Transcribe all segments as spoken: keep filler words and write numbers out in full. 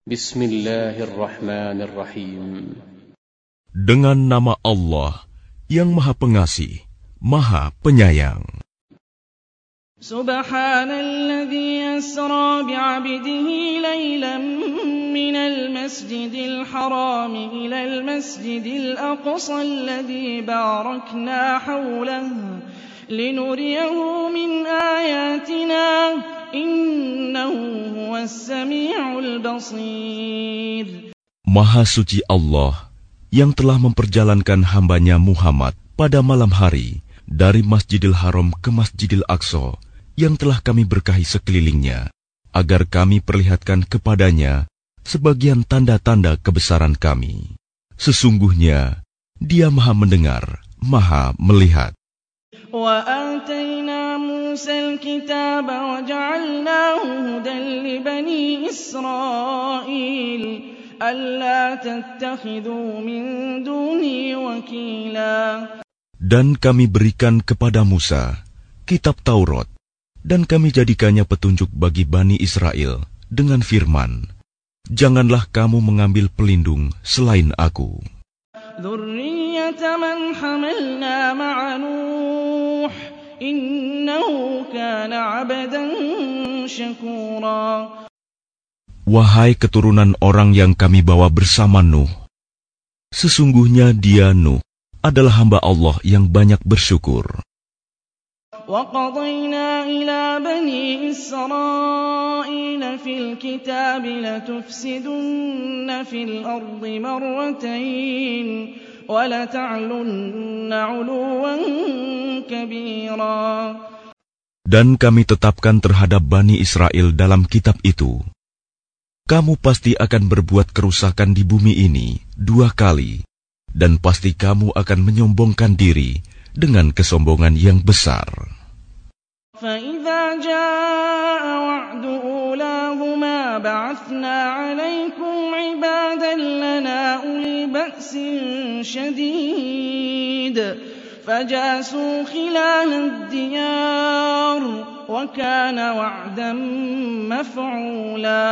Bismillahirrahmanirrahim. Dengan nama Allah yang Maha Pengasih, Maha Penyayang. Subhanalladzi asra bi'abdihi laylan minal masjidil haram ilal masjidil aqsa alladzi barakna hawlahu linuriyahu min ayatina innahu huwas sami'ul basir. Maha suci Allah yang telah memperjalankan hambanya Muhammad pada malam hari dari Masjidil Haram ke Masjidil Aqsa yang telah kami berkahi sekelilingnya, agar kami perlihatkan kepadanya sebagian tanda-tanda kebesaran kami. Sesungguhnya Dia Maha mendengar, Maha melihat. وآتينا موسى الكتاب وجعلناه هدى لبني إسرائيل ألا تتخذوا من دوني وكيلا. Dan kami berikan kepada Musa kitab Taurat, dan kami jadikannya petunjuk bagi Bani Israel dengan firman, janganlah kamu mengambil pelindung selain aku. ذرية من حملنا مع نوح إنه كان عبدا شكورا. Wahai keturunan orang yang kami bawa bersama Nuh, sesungguhnya dia Nuh adalah hamba Allah yang banyak bersyukur. وَقَضَيْنَا إِلَى بَنِي إِسْرَائِيلَ فِي الْكِتَابِ لَتُفْسِدُنَّ فِي الْأَرْضِ مَرَّتَيْنِ وَلَتَعْلُنَّ عُلُوًّا كَبِيرًا. Dan kami tetapkan terhadap Bani Israel dalam kitab itu, kamu pasti akan berbuat kerusakan di bumi ini dua kali, dan pasti kamu akan menyombongkan diri dengan kesombongan yang besar. فَإِذَا جَاءَ وَعْدُ أُولَاهُمَا بَعَثْنَا عَلَيْكُمْ عِبَادًا لَنَا أُولِي بَأْسٍ شَدِيدٍ فَجَاسُوا خِلَالَ الدِّيَارِ وَكَانَ وَعْدًا مَفْعُولًا.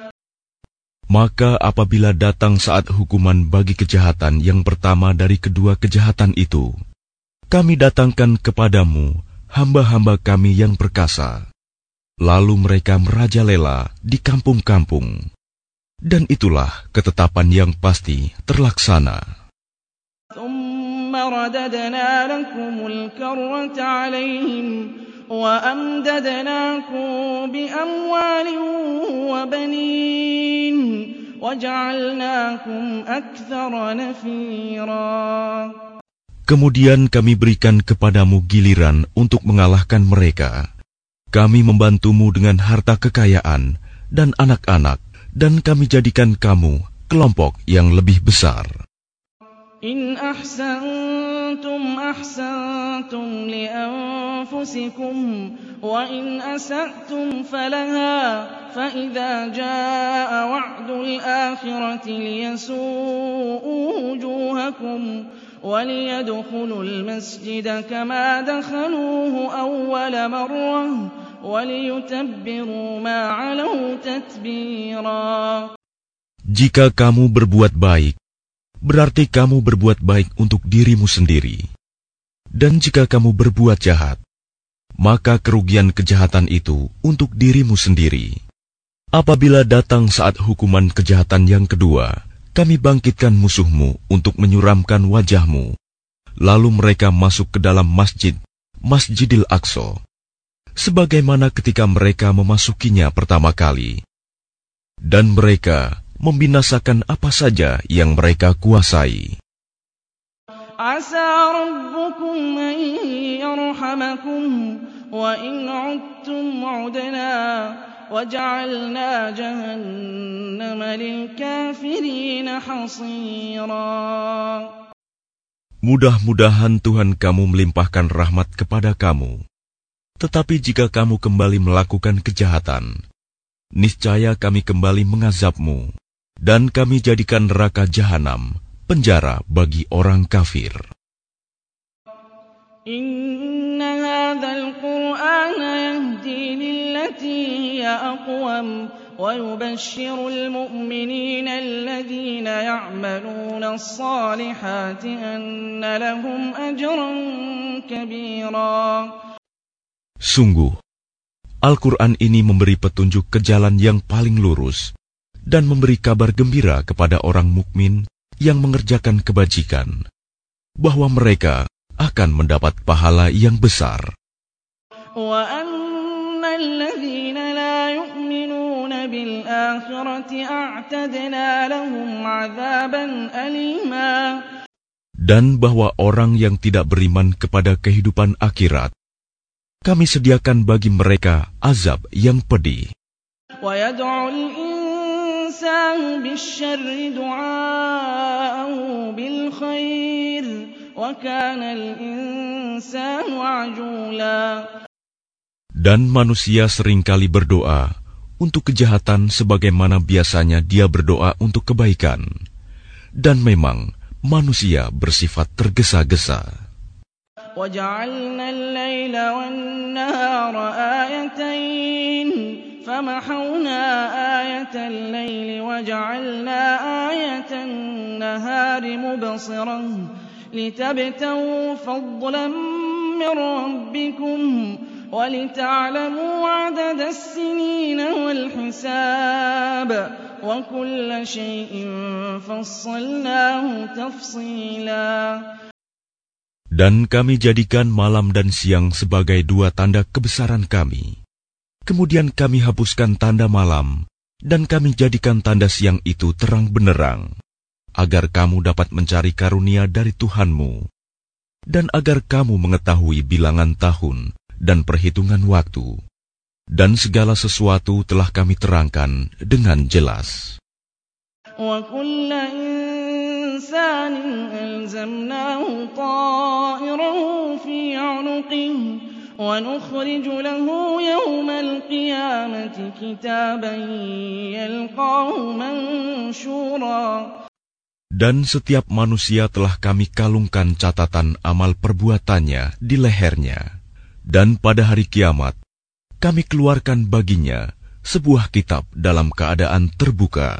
Maka apabila datang saat hukuman bagi kejahatan yang pertama dari kedua kejahatan itu, kami datangkan kepadamu hamba-hamba kami yang perkasa. Lalu mereka merajalela di kampung-kampung. Dan itulah ketetapan yang pasti terlaksana. ثُمَّ رَدَدْنَا لَكُمُ الْكَرَّةَ عَلَيْهِمْ وَأَمْدَدْنَاكُمْ بِأَمْوَالٍ وَبَنِينَ وَجَعَلْنَاكُمْ أَكْثَرَ نَفِيرًا. Kemudian kami berikan kepadamu giliran untuk mengalahkan mereka. Kami membantumu dengan harta kekayaan dan anak-anak, dan kami jadikan kamu kelompok yang lebih besar. إن أحسنتم أحسنتم لأنفسكم وإن أسأتم فلها فإذا جاء وعد الآخرة ليسوءوا وجوهكم وليدخلوا المسجد كما دخلوه أول مرة وليتبروا ما علوا تتبيرا. Jika kamu berbuat baik, berarti kamu berbuat baik untuk dirimu sendiri. Dan jika kamu berbuat jahat, maka kerugian kejahatan itu untuk dirimu sendiri. Apabila datang saat hukuman kejahatan yang kedua, kami bangkitkan musuhmu untuk menyuramkan wajahmu. Lalu mereka masuk ke dalam masjid, Masjidil Aqsa, sebagaimana ketika mereka memasukinya pertama kali. Dan mereka membinasakan apa saja yang mereka kuasai. Asa rabbukum an yarhamakum wa in 'udtum 'udna wa ja'alna jahannama lil kafirin hasira. Mudah-mudahan Tuhan kamu melimpahkan rahmat kepada kamu. Tetapi jika kamu kembali melakukan kejahatan, niscaya kami kembali mengazabmu. Dan kami jadikan neraka jahanam penjara bagi orang kafir. Inna hadzal Qur'ana yahdi lillati hiya aqwam ويبشر المؤمنين الذين يعملون الصالحات أن لهم أجرا كبيرا. Sungguh, Al-Quran ini memberi petunjuk ke jalan yang paling lurus dan memberi kabar gembira kepada orang mukmin yang mengerjakan kebajikan, bahwa mereka akan mendapat pahala yang besar. وَأَنَّ الَّذِينَ لَا يُؤْمِنُونَ بِالْآخِرَةِ أَعْتَدْنَا لَهُمْ عَذَابًا أَلِيمًا. Dan bahwa orang yang tidak beriman kepada kehidupan akhirat, kami sediakan bagi mereka azab yang pedih. وَيَدْعُ الْإِنسَانُ بِالشَّرِّ دُعَاءَهُ بِالْخَيْرِ وَكَانَ الْإِنسَانُ عَجُولًا. Dan manusia seringkali berdoa untuk kejahatan sebagaimana biasanya dia berdoa untuk kebaikan. Dan memang manusia bersifat tergesa-gesa. وَجَعَلْنَا اللَّيْلَ وَالنَّهَارَ آيَتَيْنِ فَمَحَوْنَا آيَةَ اللَّيْلِ وَجَعَلْنَا آيَةَ النَّهَارِ مُبْصِرَةً لِتَبْتَغُوا فَضْلًا مِّن رَّبِّكُمْ وَلِتَعْلَمُوا عَدَدَ السِّنِينَ وَالْحِسَابَ وَكُلَّ شَيْءٍ فَصَّلْنَاهُ تَفْصِيلًا. Dan kami jadikan malam dan siang sebagai dua tanda kebesaran kami. Kemudian kami hapuskan tanda malam, dan kami jadikan tanda siang itu terang benderang, agar kamu dapat mencari karunia dari Tuhanmu, dan agar kamu mengetahui bilangan tahun dan perhitungan waktu. Dan segala sesuatu telah kami terangkan dengan jelas. وَكُلَّ إِنسَانٍ أَلْزَمْنَاهُ طَائِرَهُ فِي عُنُقِهِ وَنُخْرِجُ لَهُ يَوْمَ الْقِيَامَةِ كِتَابًا يَلْقَاهُ مَنشُورًا. Dan setiap manusia telah kami kalungkan catatan amal perbuatannya di lehernya. Dan pada hari kiamat, kami keluarkan baginya sebuah kitab dalam keadaan terbuka.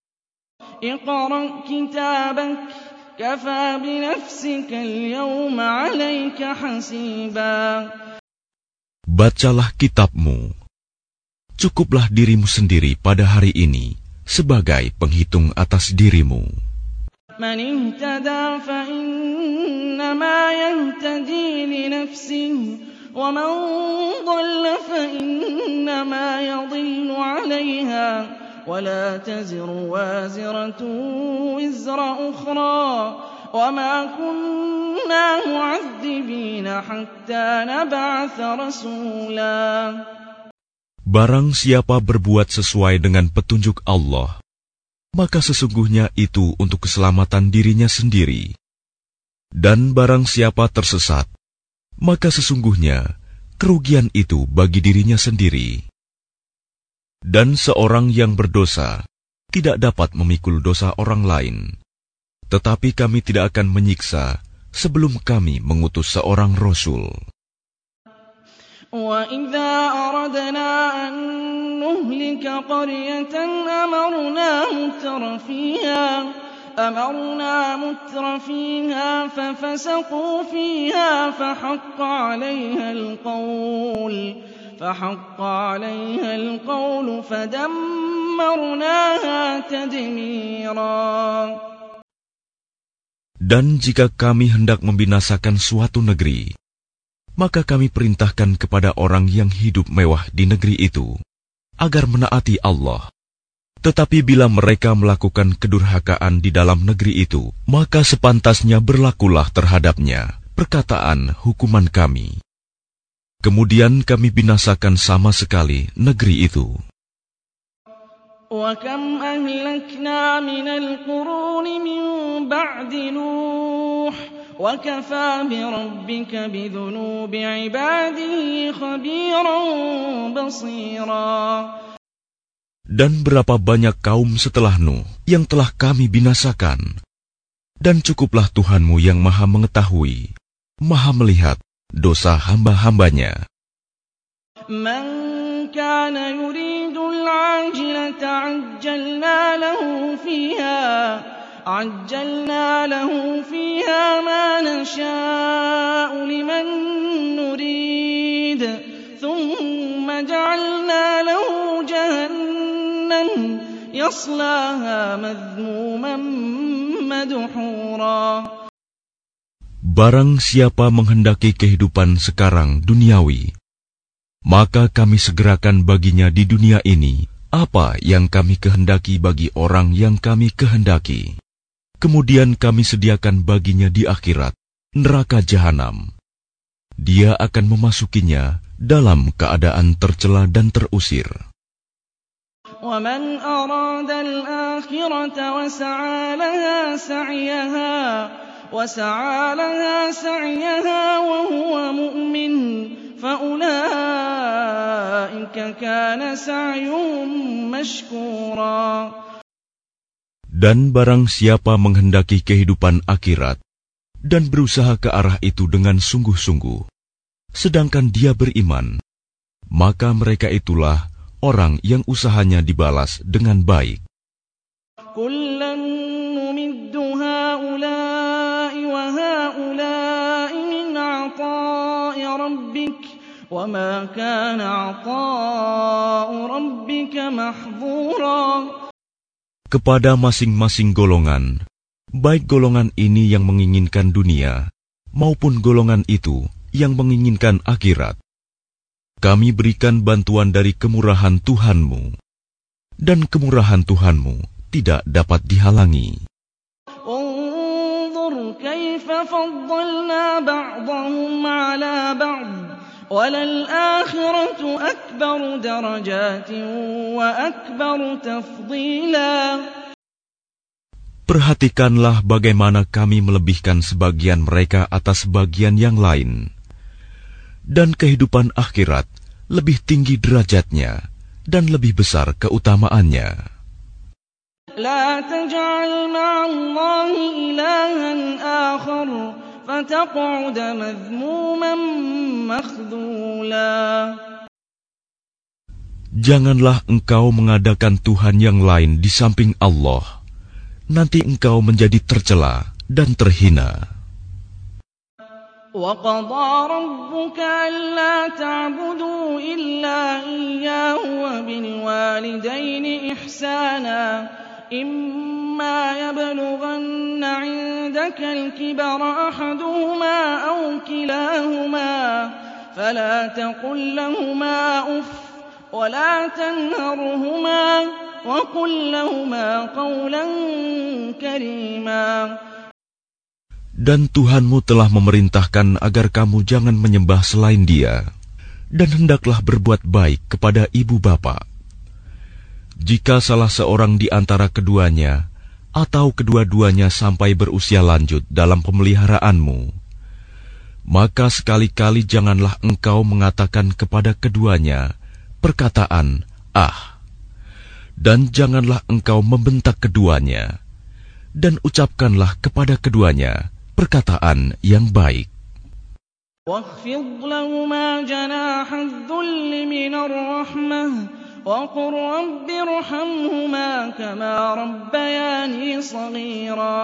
اقرأ كتابك كفى بنفسك اليوم عليك حسيبا. Bacalah kitabmu. Cukuplah dirimu sendiri pada hari ini sebagai penghitung atas dirimu. من اهتدى فإنما يهتدي لنفسه ومن ضل فإنما يضل عليها ولا تزر وازرة وزر أخرى وما كنا معذبين حتى نبعث رسولا. Barang siapa berbuat sesuai dengan petunjuk Allah, maka sesungguhnya itu untuk keselamatan dirinya sendiri. Dan barang siapa tersesat, maka sesungguhnya kerugian itu bagi dirinya sendiri. Dan seorang yang berdosa tidak dapat memikul dosa orang lain. Tetapi kami tidak akan menyiksa sebelum kami mengutus seorang Rasul. وَإِذَا أَرَدْنَا أَن نُّهْلِكَ قَرْيَةً أَمَرْنَا مُتْرَ فِيهَا أَمَرْنَا مُتْرَ فِيهَا فَفَسَقُوا فِيهَا فَحَقَّ عَلَيْهَا الْقَوْلُ فَحَقَّ عَلَيْهَا الْقَوْلُ فَدَمَّرْنَاهَا تَدْمِيرًا. Dan jika kami hendak membinasakan suatu negeri, maka kami perintahkan kepada orang yang hidup mewah di negeri itu agar menaati Allah. Tetapi bila mereka melakukan kedurhakaan di dalam negeri itu, maka sepantasnya berlakulah terhadapnya perkataan hukuman kami. Kemudian kami binasakan sama sekali negeri itu. وَكَمْ أَهْلَكْنَا مِنَ الْقُرُونِ مِنْ بَعْدِ نُوحٍ وَكَفَى بِرَبِّكَ بِذُنُوبِ عِبَادِهِ خَبِيرًا بَصِيرًا. Dan berapa banyak kaum setelah Nuh yang telah kami binasakan. Dan cukuplah Tuhanmu yang maha mengetahui, maha melihat dosa hamba-hambanya. Man كان يريد العاجلة عجلنا له فيها عجلنا له فيها ما نشاء لمن نريد ثم جعلنا له جهنم يصلاها مذموما مدحورا. Barang siapa menghendaki kehidupan sekarang duniawi, maka kami segerakan baginya di dunia ini apa yang kami kehendaki bagi orang yang kami kehendaki. Kemudian kami sediakan baginya di akhirat neraka jahanam. Dia akan memasukinya dalam keadaan tercela dan terusir. وَمَنْ أَرَادَ الْآخِرَةَ وَسَعَى لَهَا سَعْيَهَا وَسَعَى لَهَا سَعْيَهَا وَهُوَ مُؤْمِنٌ فَأُولَئِكَ كَانَ سَعْيُهُمْ مَشْكُورًا. Dan barang siapa menghendaki kehidupan akhirat dan berusaha ke arah itu dengan sungguh-sungguh, sedangkan dia beriman, maka mereka itulah orang yang usahanya dibalas dengan baik. كُلًّا نُّمِدُّ هَٰؤُلَاءِ وَهَٰؤُلَاءِ مِنْ عَطَاءِ رَبِّكَ وَمَا كَانَ عَطَاءُ رَبِّكَ مَحْظُورًا. Kepada masing-masing golongan, baik golongan ini yang menginginkan dunia, maupun golongan itu yang menginginkan akhirat, kami berikan bantuan dari kemurahan Tuhanmu, dan kemurahan Tuhanmu tidak dapat dihalangi. انظُرْ كَيْفَ فَضَّلْنَا بَعْضَهُمْ عَلَى بَعْضٍ وَلَلْآخِرَةُ أَكْبَرُ دَرَجَاتٍ وَأَكْبَرُ تَفْضِيلًا. Perhatikanlah bagaimana kami melebihkan sebagian mereka atas bagian yang lain. Dan kehidupan akhirat lebih tinggi derajatnya dan lebih besar keutamaannya. La taj'al ma'allahi ilahan akhar fataq'ud madhmuman makhdhula. Janganlah engkau mengadakan Tuhan yang lain di samping Allah. Nanti engkau menjadi tercela dan terhina. وَقَضَىٰ رَبُّكَ أَلَّا تَعْبُدُوا إِلَّا إِيَّاهُ وَبِالْوَالِدَيْنِ إِحْسَانًا إِمَّا يَبْلُغَنَّ عِندَكَ الْكِبَرَ أَحَدُهُمَا أَوْ كِلَاهُمَا فَلَا تَقُل لَّهُمَا أُفٍّ وَلَا تَنْهَرْهُمَا وَقُل لَّهُمَا قَوْلًا كَرِيمًا. Dan Tuhanmu telah memerintahkan agar kamu jangan menyembah selain Dia, dan hendaklah berbuat baik kepada ibu bapa. Jika salah seorang di antara keduanya, atau kedua-duanya sampai berusia lanjut dalam pemeliharaanmu, maka sekali-kali janganlah engkau mengatakan kepada keduanya perkataan "ah", dan janganlah engkau membentak keduanya, dan ucapkanlah kepada keduanya perkataan yang baik. وَاخْفِضْ لَهُمَا جَنَاحَ الذُّلِّ مِنَ الرَّحْمَةِ وَقُل رَّبِّ ارْحَمْهُمَا كَمَا رَبَّيَانِي صَغِيرًا.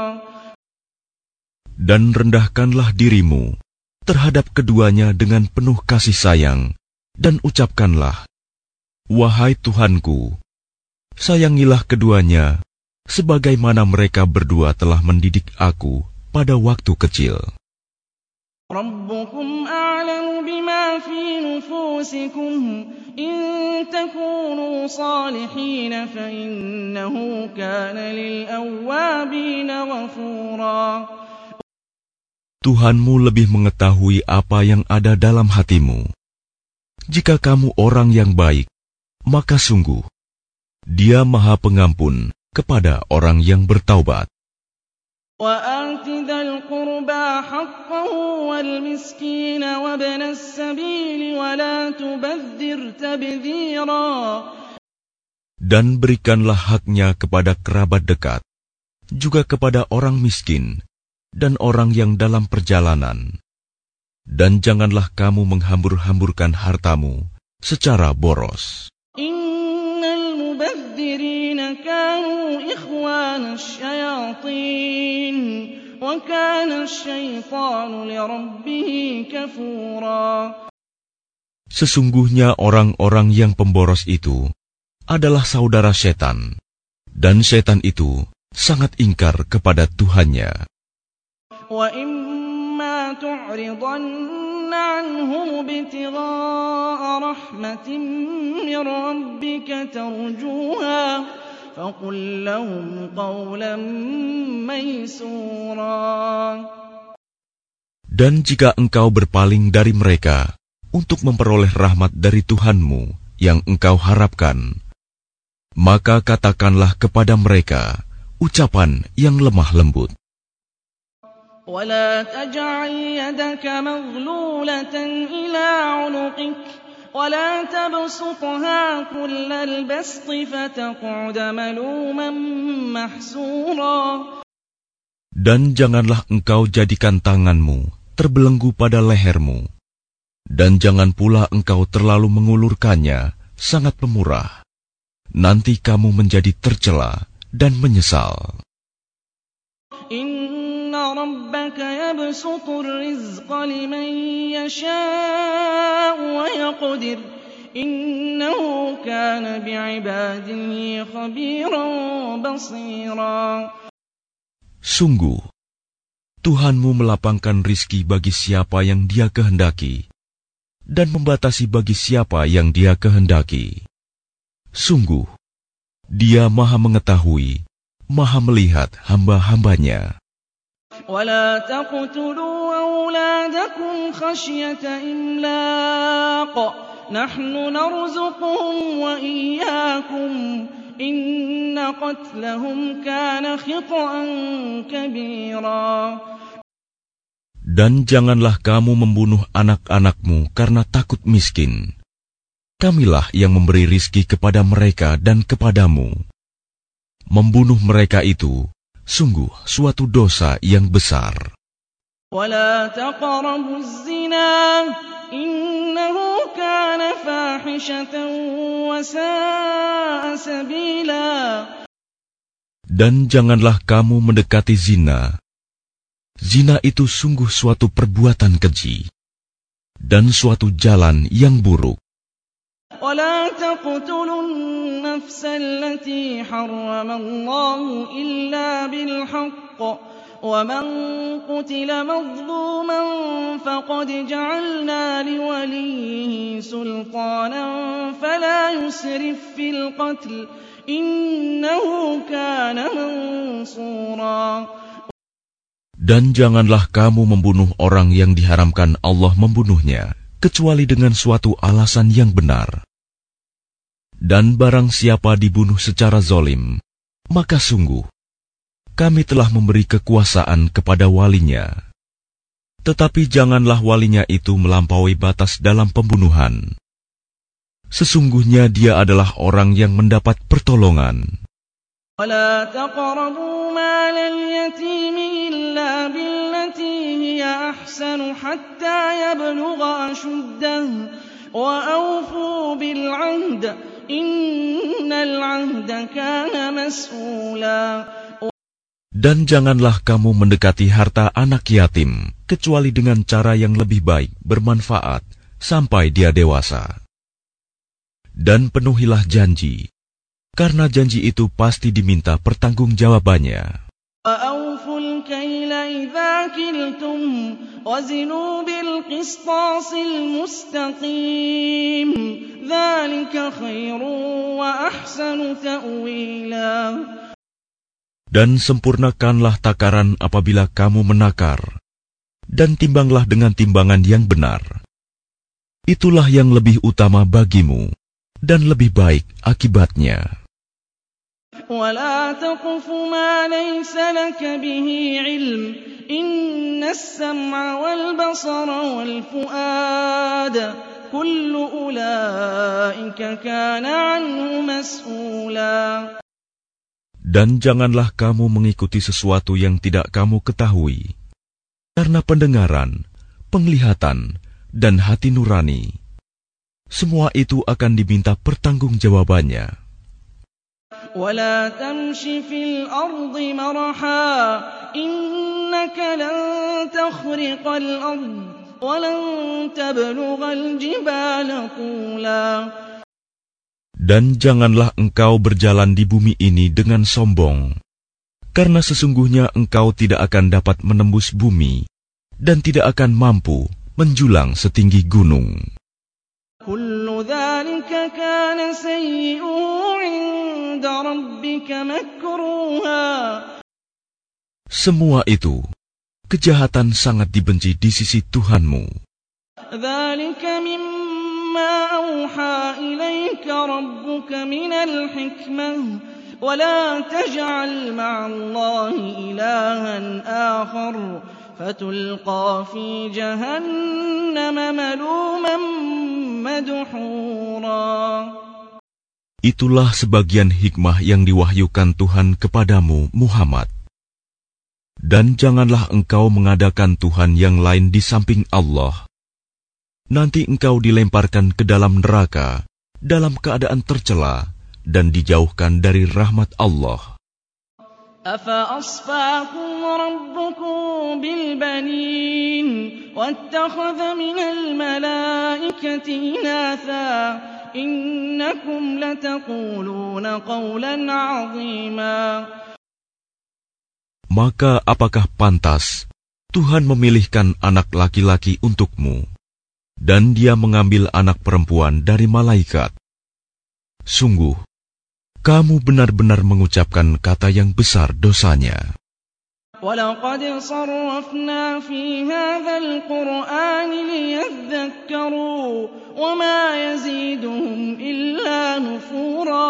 Dan rendahkanlah dirimu terhadap keduanya dengan penuh kasih sayang, dan ucapkanlah, "Wahai Tuhanku, sayangilah keduanya sebagaimana mereka berdua telah mendidik aku pada waktu kecil." رَبُّكُمْ أَعْلَمُ بِمَا فِي نُفُوسِكُمْ إِن تَكُونُوا صَالِحِينَ فَإِنَّهُ كَانَ لِلْأَوَّابِينَ غَفُورًا. Tuhanmu lebih mengetahui apa yang ada dalam hatimu. Jika kamu orang yang baik, maka sungguh Dia Maha Pengampun kepada orang yang bertaubat. وَآتِ ذَا الْقُرْبَىٰ حَقَّهُ وَالْمِسْكِينَ وَابْنَ السَّبِيلِ وَلَا تُبَذِّرْ تَبْذِيرًا. Dan berikanlah haknya kepada kerabat dekat, juga kepada orang miskin, dan orang yang dalam perjalanan. Dan janganlah kamu menghambur-hamburkan hartamu secara boros. Innal mubadzirina kanu ikhwana syayatin wa kana asyaitanu lirabbih kafura. Sesungguhnya orang-orang yang pemboros itu adalah saudara setan, dan setan itu sangat ingkar kepada Tuhannya. Wa imma tu'ridanna anhum ibtigha'a rahmatin min rabbika tarjuha faqul lahum qawlan maysura. Dan jika engkau berpaling dari mereka untuk memperoleh rahmat dari Tuhanmu yang engkau harapkan, maka katakanlah kepada mereka ucapan yang lemah lembut. ولا تجعل يدك مغلولة إلى عنقك ولا تبسطها كل البسط فتقعد ملوما محسورا. Dan janganlah engkau jadikan tanganmu terbelenggu pada lehermu, dan jangan pula engkau terlalu mengulurkannya sangat pemurah. Nanti kamu menjadi tercela dan menyesal. Inna rabbaka yabsutur rizqa liman yasha'u wa yaqdir. Innahu kana bi'ibadihi khabiran basira. Sungguh, Tuhanmu melapangkan rizki bagi siapa yang Dia kehendaki, dan membatasi bagi siapa yang Dia kehendaki. Sungguh, Dia Maha Mengetahui, Maha Melihat hamba-hambanya. ولا تقتلوا أولادكم خشية إملاق نحن نرزقهم وإياكم إن قتلهم كان خطأ كبيرا. Dan janganlah kamu membunuh anak-anakmu karena takut miskin. Kamilah yang memberi rizki kepada mereka dan kepadamu. Membunuh mereka itu sungguh suatu dosa yang besar. ولا تقربوا الزنا إنه كان فاحشة وساء سبيلا. Dan janganlah kamu mendekati zina. Zina itu sungguh suatu perbuatan keji dan suatu jalan yang buruk. ولا تقتلوا النفس التي حرم الله إلا بالحق ومن قتل مظلوما فقد جعلنا لوليه سلطانا فلا يسرف في القتل إنه كان منصورا. Dan janganlah kamu membunuh orang yang diharamkan Allah membunuhnya, kecuali dengan suatu alasan yang benar. Dan barang siapa dibunuh secara zalim, maka sungguh, kami telah memberi kekuasaan kepada walinya. Tetapi janganlah walinya itu melampaui batas dalam pembunuhan. Sesungguhnya dia adalah orang yang mendapat pertolongan. ولا تقربوا مال اليتيم إلا بالتي هي أحسن حتى يبلغ أشده وأوفوا بالعهد إن العهد كان مسؤولا. Dan janganlah kamu mendekati harta anak yatim kecuali dengan cara yang lebih baik, bermanfaat sampai dia dewasa. Dan penuhilah janji, karena janji itu pasti diminta pertanggungjawabannya. وَأَوْفُوا الْكَيْلَ إِذَا كِلْتُمْ وَزِنُوا بِالْقِسْطَاسِ الْمُسْتَقِيمِ ذَلِكَ خَيْرٌ وَأَحْسَنُ تَأْوِيلًا. Dan sempurnakanlah takaran apabila kamu menakar, dan timbanglah dengan timbangan yang benar. Itulah yang lebih utama bagimu, dan lebih baik akibatnya. وَلَا تَقْفُ مَا لَيْسَ لَكَ بِهِ عِلْمٌ إِنَّ السَّمْعَ وَالْبَصَرَ وَالْفُؤَادَ كُلُّ أُولَئِكَ كَانَ عَنْهُ مَسْئُولًا. Dan janganlah kamu mengikuti sesuatu yang tidak kamu ketahui, karena pendengaran, penglihatan, dan hati nurani, semua itu akan diminta pertanggungjawabannya. ولا تمش في الأرض مرحا إنك لن تخرق الأرض ولن تبلغ الجبال طولا. Dan janganlah engkau berjalan di bumi ini dengan sombong, karena sesungguhnya engkau tidak akan dapat menembus bumi dan tidak akan mampu menjulang setinggi gunung. كل ذلك كان سيئه عند ربك مكروها. Semua itu, kejahatan sangat dibenci di sisi Tuhanmu. ذلك مما أوحى إليك ربك من الحكمة ولا تجعل مع الله إلها آخر فتلقى في جهنم ملوما مدحورا. Itulah sebagian hikmah yang diwahyukan Tuhan kepadamu, Muhammad. Dan janganlah engkau mengadakan Tuhan yang lain di samping Allah. Nanti engkau dilemparkan ke dalam neraka dalam keadaan tercela dan dijauhkan dari rahmat Allah. أفأصفاكم ربكم بالبنين واتخذ من الملائكة إناثا إنكم لتقولون قولا عظيما. Maka apakah pantas Tuhan memilihkan anak laki-laki untukmu, dan Dia mengambil anak perempuan dari malaikat? Sungguh, kamu benar-benar mengucapkan kata yang besar dosanya. وَلَقَدْ صَرَّفْنَا فِي هَذَا الْقُرْآنِ لِيَذَّكَّرُوا وَمَا يَزِيدُهُمْ إِلَّا نُفُورًا.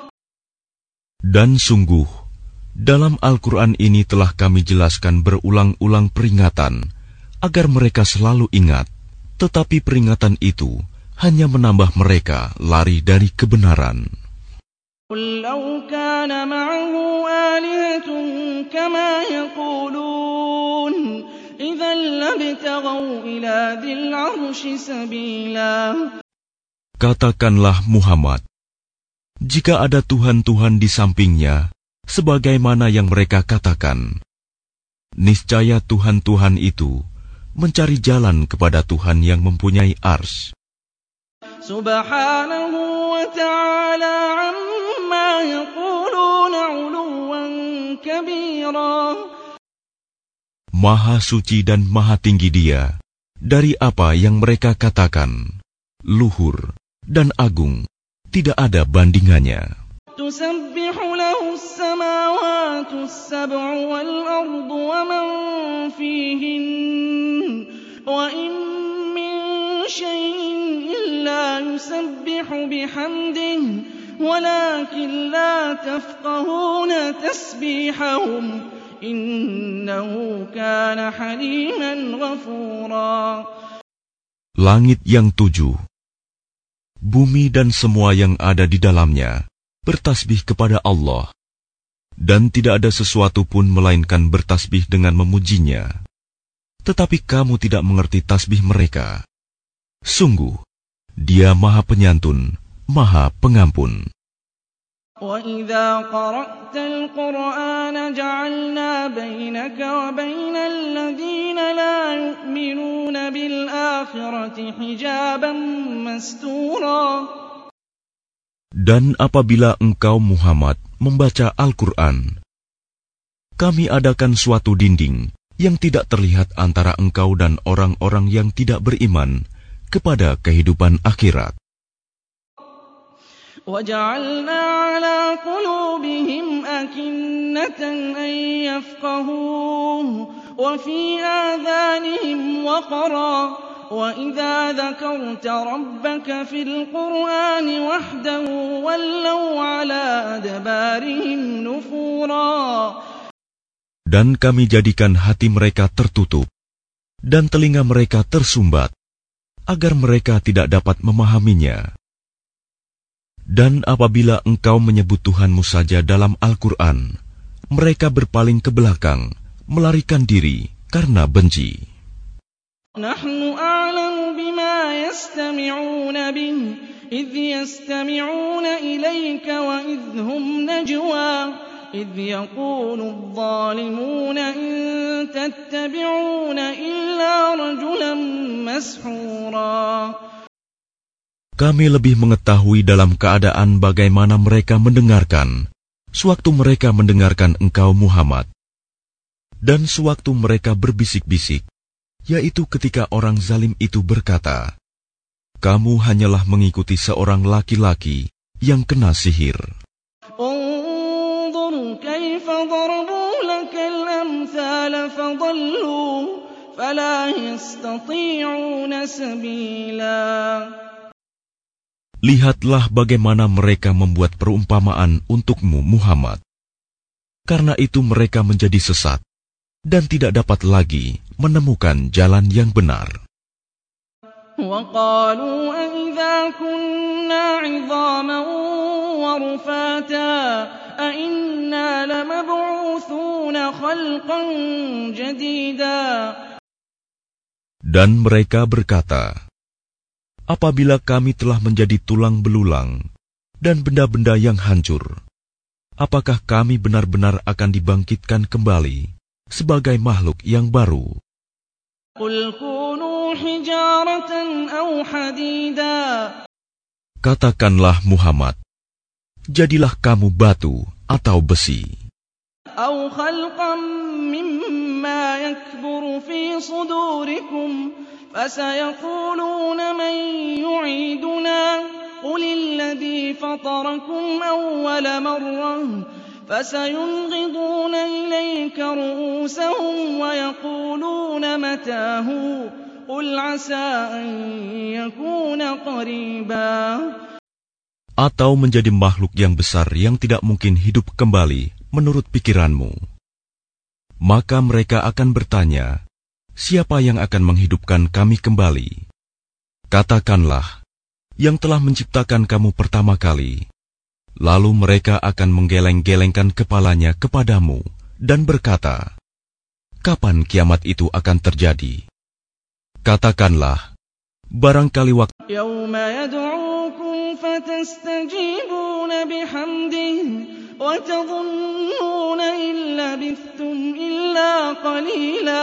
Dan sungguh, dalam Al-Quran ini telah kami jelaskan berulang-ulang peringatan, agar mereka selalu ingat, tetapi peringatan itu hanya menambah mereka lari dari kebenaran. قُل لَّوْ كَانَ مَعَهُ آلِهَةٌ كَمَا يَقُولُونَ إِذًا لَّابْتَغَوْا إِلَىٰ ذِي الْعَرْشِ سَبِيلًا. Katakanlah Muhammad, jika ada Tuhan-Tuhan di sampingnya, sebagaimana yang mereka katakan, niscaya Tuhan-Tuhan itu mencari jalan kepada Tuhan yang mempunyai ars. Subhanahu wa ta'ala amma yaquluna 'uluwan kabira. Maha suci dan maha tinggi Dia dari apa yang mereka katakan, luhur dan agung, tidak ada bandingannya. Tusabbihu lahu as-samawati as-sab'u wal-ardu wa man fihin wa in min shay'in illa yusabbihu bihamdihi walakin la tafqahuna tasbihahum innahu kana haliman ghafura. Langit yang tujuh, bumi dan semua yang ada di dalamnya bertasbih kepada Allah, dan tidak ada sesuatu pun melainkan bertasbih dengan memujinya. Tetapi kamu tidak mengerti tasbih mereka. Sungguh, Dia Maha Penyantun, Maha Pengampun. وَإِذَا قَرَأْتَ الْقُرْآنَ جَعَلْنَا بَيْنَكَ وَبَيْنَ الَّذِينَ لَا يُؤْمِنُونَ بِالْآخِرَةِ حِجَابًا مَسْتُورًا. Dan apabila engkau Muhammad membaca Al-Quran, kami adakan suatu dinding yang tidak terlihat antara engkau dan orang-orang yang tidak beriman kepada kehidupan akhirat. وَجَعَلْنَا عَلَى قُلُوبِهِمْ أَكِنَّةً أَن يَفْقَهُوهُ وَفِي آذَانِهِمْ وَقْرًا وَإِذَا ذَكَرْتَ رَبَّكَ فِي الْقُرْآنِ وَحْدَهُ وَلَّوْا عَلَى أَدْبَارِهِمْ نُفُورًا. Dan kami jadikan hati mereka tertutup dan telinga mereka tersumbat, agar mereka tidak dapat memahaminya. Dan apabila engkau menyebut Tuhanmu saja dalam Al-Quran, mereka berpaling ke belakang, melarikan diri karena benci. نحن أعلم بما يستمعون به إذ يستمعون إليك وإذ هم نجوى إذ يقول الظالمون إن تتبعون إلا رجلا مسحورا. Kami lebih mengetahui dalam keadaan bagaimana mereka mendengarkan, sewaktu mereka mendengarkan engkau Muhammad, dan sewaktu mereka berbisik-bisik, yaitu ketika orang zalim itu berkata, kamu hanyalah mengikuti seorang laki-laki yang kena sihir. انظر كيف ضربوا لك الأمثال فضلوا فلا يستطيعون سبيلا. Lihatlah bagaimana mereka membuat perumpamaan untukmu Muhammad. Karena itu mereka menjadi sesat dan tidak dapat lagi menemukan jalan yang benar. وَقَالُوا أَإِذَا كُنَّا عِظَامًا وَرُفَاتًا أَإِنَّا لَمَبْعُوثُونَ خَلْقًا جَدِيدًا. Dan mereka berkata, apabila kami telah menjadi tulang belulang dan benda-benda yang hancur, apakah kami benar-benar akan dibangkitkan kembali sebagai makhluk yang baru? قُلْ كُونُوا حِجَارَةً أَوْ حَدِيدًا. Katakanlah Muhammad, jadilah kamu batu atau besi. أَوْ خَلْقًا مِّمَّا يَكْبُرُ فِي صُدُورِكُمْ فَسَيَقُولُونَ مَن يُعِيدُنَا قُلِ الَّذِي فَطَرَكُمْ أَوَّلَ مَرَّةٍ فَسَيُنْغِضُونَ إِلَيْكَ رُءُوسَهُمْ وَيَقُولُونَ مَتَىٰ هُوَ قُلْ عَسَىٰ أَن يَكُونَ قَرِيبًا. Atau menjadi makhluk yang besar yang tidak mungkin hidup kembali menurut pikiranmu. Maka mereka akan bertanya, siapa yang akan menghidupkan kami kembali? Katakanlah, yang telah menciptakan kamu pertama kali. Lalu mereka akan menggeleng-gelengkan kepalanya kepadamu dan berkata, kapan kiamat itu akan terjadi? Katakanlah, barangkali waktu يَوْمَ يَدْعُوكُمْ فَتَسْتَجِيبُونَ بِحَمْدِهِ وَتَظُنُّونَ إِن لَّبِثْتُمْ إِلَّا قَلِيلًا.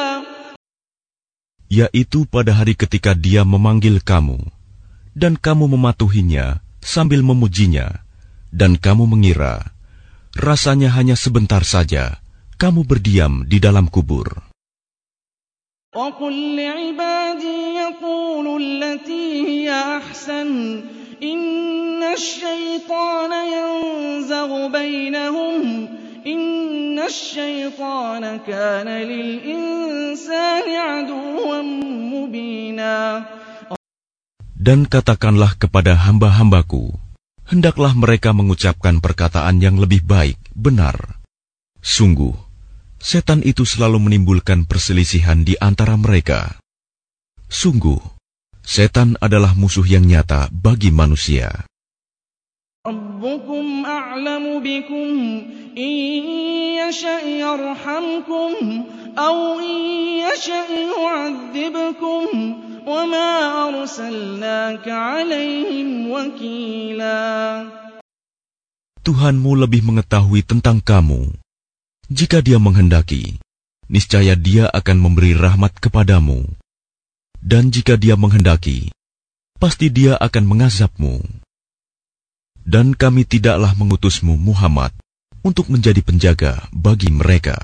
Yaitu pada hari ketika dia memanggil kamu, dan kamu mematuhinya sambil memujinya, dan kamu mengira, rasanya hanya sebentar saja kamu berdiam di dalam kubur. وَقُل لِّعِبَادِي يَقُولُوا الَّتِي هِيَ أَحْسَنُ إِنَّ الشَّيْطَانَ يَنزَغُ بَيْنَهُمْ إِنَّ الشَّيْطَانَ كَانَ لِلْإِنسَانِ عَدُوًّا مُّبِينًا. Dan katakanlah kepada hamba-hambaku, hendaklah mereka mengucapkan perkataan yang lebih baik, benar. Sungguh, setan itu selalu menimbulkan perselisihan di antara mereka. Sungguh, setan adalah musuh yang nyata bagi manusia. رَبُّكُمْ أَعْلَمُ بِكُمْ إِن يَشَأْ يَرْحَمْكُمْ أَوْ إِن يَشَأْ يُعَذِّبْكُمْ وَمَا أَرْسَلْنَاكَ عَلَيْهِمْ وَكِيلًا. Tuhanmu lebih mengetahui tentang kamu. Jika Dia menghendaki, niscaya Dia akan memberi rahmat kepadamu. Dan jika Dia menghendaki, pasti Dia akan mengazabmu. Dan kami tidaklah mengutusmu Muhammad untuk menjadi penjaga bagi mereka.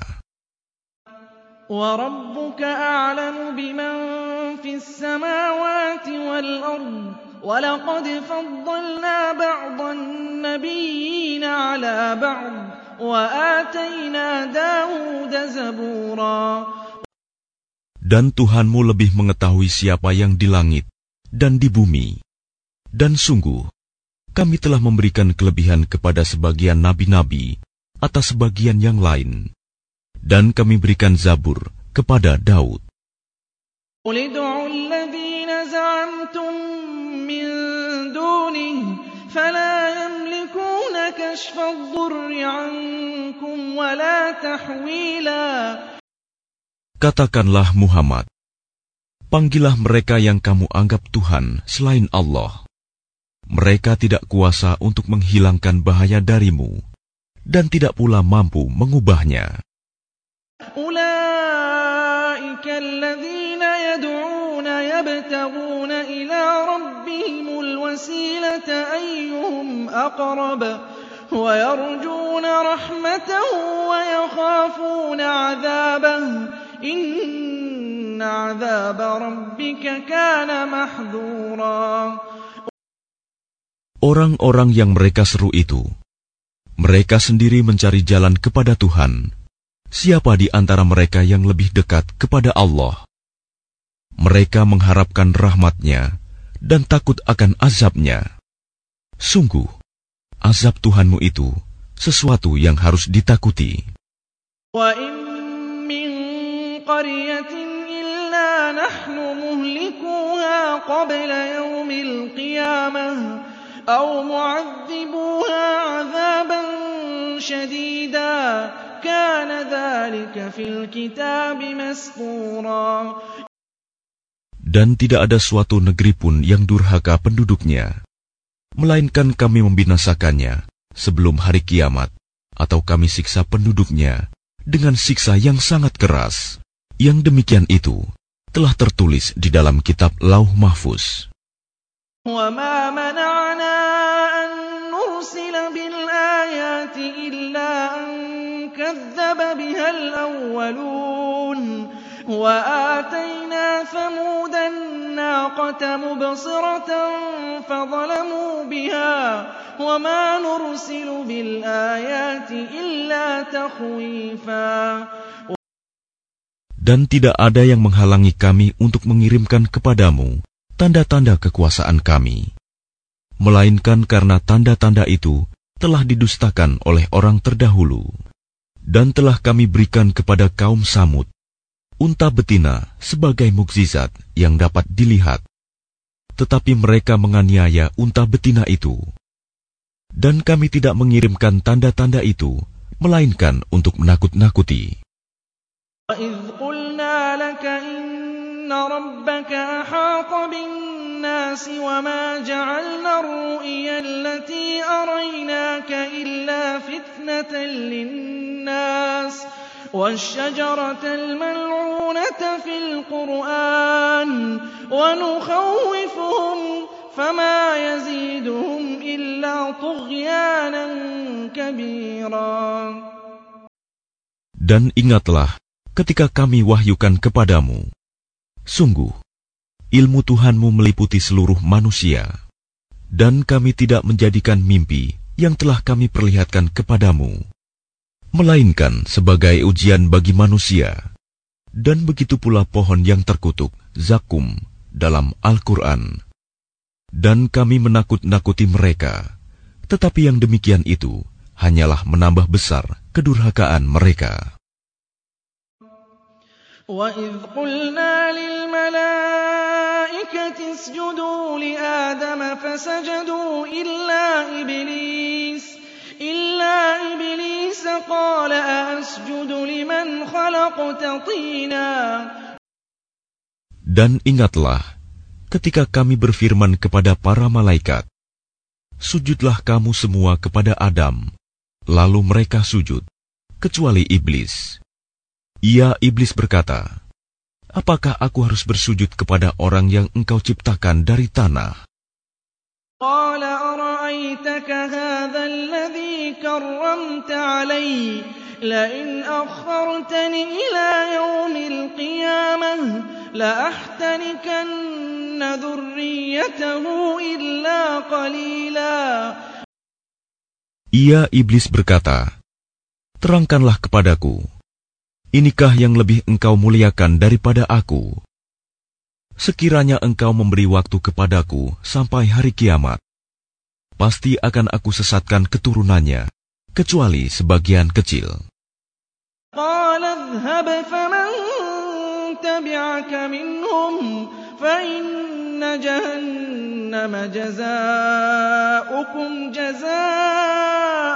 وَرَبُّكَ أَعْلَمُ بِمَن فِي السَّمَاوَاتِ وَالْأَرْضِ وَلَقَدْ فَضَّلْنَا بَعْضَ النَّبِيِّينَ عَلَىٰ بَعْضٍ وَآتَيْنَا دَاوُودَ زَبُورًا. Dan Tuhanmu lebih mengetahui siapa yang di langit dan di bumi. Dan sungguh, kami telah memberikan kelebihan kepada sebagian nabi-nabi atas sebagian yang lain. Dan kami berikan Zabur kepada Daud. قُلِ ادْعُوا الَّذِينَ زَعَمْتُم مِّن دُونِهِ فَلَا يَمْلِكُونَ كَشْفَ الضُّرِّ عَنكُمْ وَلَا تَحْوِيلًا. Katakanlah Muhammad, Panggillah mereka yang kamu anggap Tuhan selain Allah. Mereka tidak kuasa untuk menghilangkan bahaya darimu, dan tidak pula mampu mengubahnya. Ulaika alladzina yad'una yabtaguna ila rabbihimul wasilata ayyuhum aqrab wa yarjuna rahmatahu wa yakhafuna 'adzabahu inna 'adzaba rabbika kana mahdhura. Orang-orang yang mereka seru itu, mereka sendiri mencari jalan kepada Tuhan. Siapa di antara mereka yang lebih dekat kepada Allah? Mereka mengharapkan rahmat-Nya dan takut akan azab-Nya. Sungguh, azab Tuhanmu itu sesuatu yang harus ditakuti. Wa in min qaryatin illa nahnu muhlikuha qabla yaumil qiyamah aw mu'adzibuha 'adzaban shadida kana dzalika fil kitabi mastura. Dan tidak ada suatu negeri pun yang durhaka penduduknya, melainkan kami membinasakannya sebelum hari kiamat, atau kami siksa penduduknya dengan siksa yang sangat keras. Yang demikian itu telah tertulis di dalam kitab Lauh Mahfuz. وَمَا مَنَعْنَا أَن نُّرْسِلَ بِالْآيَاتِ إِلَّا أَن كَذَّبَ بِهَا الْأَوَّلُونَ وَآتَيْنَا ثَمُودَ النَّاقَةَ مُبْصِرَةً فَظَلَمُوا بِهَا وَمَا نُرْسِلُ بِالْآيَاتِ إِلَّا تَخْوِيفًا. Dan tidak ada yang menghalangi kami untuk mengirimkan kepadamu tanda-tanda kekuasaan kami, melainkan karena tanda-tanda itu telah didustakan oleh orang terdahulu. Dan telah kami berikan kepada kaum Samud unta betina sebagai mukjizat yang dapat dilihat, tetapi mereka menganiaya unta betina itu. Dan kami tidak mengirimkan tanda-tanda itu, melainkan untuk menakut-nakuti. وَإِذْ قُلْنَا لَكَ إِنَّ رَبَّكَ أَحَاطَ بِالنَّاسِ وَمَا جَعَلْنَا الرُّؤْيَا الَّتِي أَرَيْنَاكَ إِلَّا فِتْنَةً لِلنَّاسِ وَالشَّجَرَةَ الْمَلْعُونَةَ فِي الْقُرْآنِ وَنُخَوِّفُهُمْ فَمَا يَزِيدُهُمْ إِلَّا طُغْيَانًا كَبِيرًا. Dan ingatlah ketika kami wahyukan kepadamu, sungguh, ilmu Tuhanmu meliputi seluruh manusia, dan kami tidak menjadikan mimpi yang telah kami perlihatkan kepadamu, melainkan sebagai ujian bagi manusia. Dan begitu pula pohon yang terkutuk, zakum, dalam Al-Quran. Dan kami menakut-nakuti mereka, tetapi yang demikian itu hanyalah menambah besar kedurhakaan mereka. وَإِذْ قُلْنَا لِلْمَلَائِكَةِ اسْجُدُوا لِآدَمَ فَسَجَدُوا إِلَّا إِبْلِيسَ إِلَّا إِبْلِيسَ قَالَ أَأَسْجُدُ لِمَنْ خَلَقْتَ طِينًا. Dan ingatlah ketika kami berfirman kepada para malaikat, sujudlah kamu semua kepada Adam. Lalu mereka sujud, kecuali iblis. Ia iblis berkata, apakah aku harus bersujud kepada orang yang engkau ciptakan dari tanah? قَالَ أَرَأَيْتَكَ هَذَا الَّذِي كَرَّمْتَ عَلَيَّ لَئِنْ أَخَّرْتَنِي إِلَى يَوْمِ الْقِيَامَةِ لَأَحْتَنِكَنَّ ذُرِّيَّتَهُ إِلَّا قَلِيلًا. Ia iblis berkata, terangkanlah kepadaku, inikah yang lebih engkau muliakan daripada aku? Sekiranya engkau memberi waktu kepadaku sampai hari kiamat, pasti akan aku sesatkan keturunannya, kecuali sebagian kecil. قَالَ اذْهَبْ فَمَن تَبِعَكَ مِنْهُمْ فَإِنَّ جَهَنَّمَ جَزَاؤُكُمْ جَزَاءً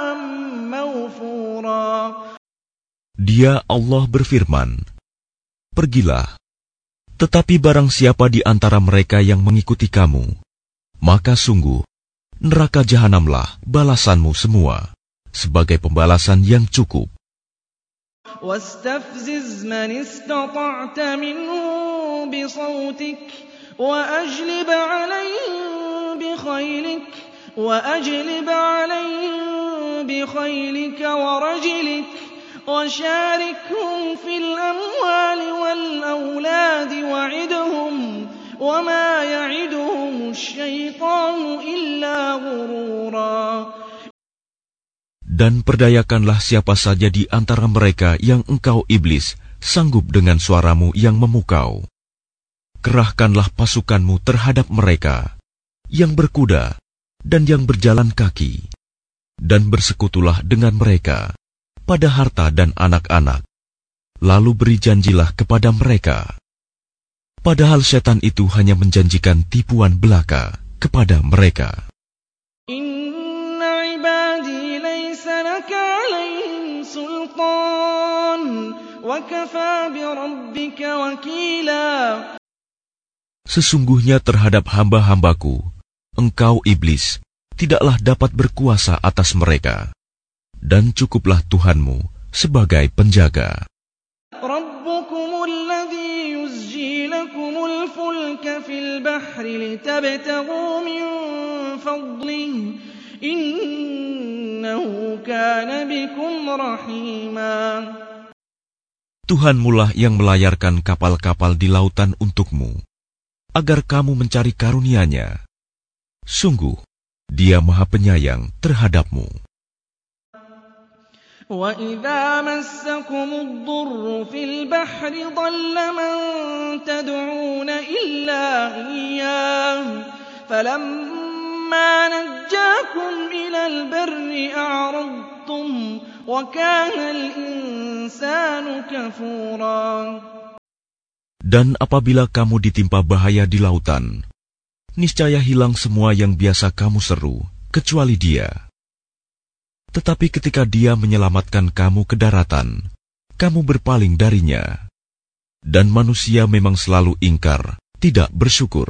مَوْفُورًا. Dia Allah berfirman, pergilah, Tetapi barang siapa di antara mereka yang mengikuti kamu, maka sungguh neraka jahanamlah balasanmu semua, sebagai pembalasan yang cukup. واستفزز من استطعت منهم بصوتك وأجلب عليهم بخيلك وأجلب عليهم بخيلك ورجلك وشاركهم في الأموال والأولاد وعدهم وما يعدهم الشيطان إلا غرورا. Dan perdayakanlah siapa saja di antara mereka yang engkau iblis sanggup dengan suaramu yang memukau. Kerahkanlah pasukanmu terhadap mereka, yang berkuda dan yang berjalan kaki, dan bersekutulah dengan mereka pada harta dan anak-anak. Lalu beri janjilah kepada mereka. Padahal setan itu hanya menjanjikan tipuan belaka kepada mereka. Sesungguhnya terhadap hamba-hambaku, engkau iblis tidaklah dapat berkuasa atas mereka, dan cukuplah Tuhanmu sebagai penjaga. Tuhanmulah yang melayarkan kapal-kapal di lautan untukmu, agar kamu mencari karunia-Nya. Sungguh, Dia Maha Penyayang terhadapmu. وَإِذَا مَسَّكُمُ الضُّرُّ فِي الْبَحْرِ ضَلَّ مَن تَدْعُونَ إِلَّا إِيَّاهُ فَلَمَّا نَجَّاكُمْ إِلَى الْبَرِّ أَعْرَضْتُمْ وَكَانَ الْإِنسَانُ كَفُورًا. Dan apabila kamu ditimpa bahaya di lautan, niscaya hilang semua yang biasa kamu seru, kecuali Dia. Tetapi ketika Dia menyelamatkan kamu ke daratan, kamu berpaling darinya. Dan manusia memang selalu ingkar, tidak bersyukur.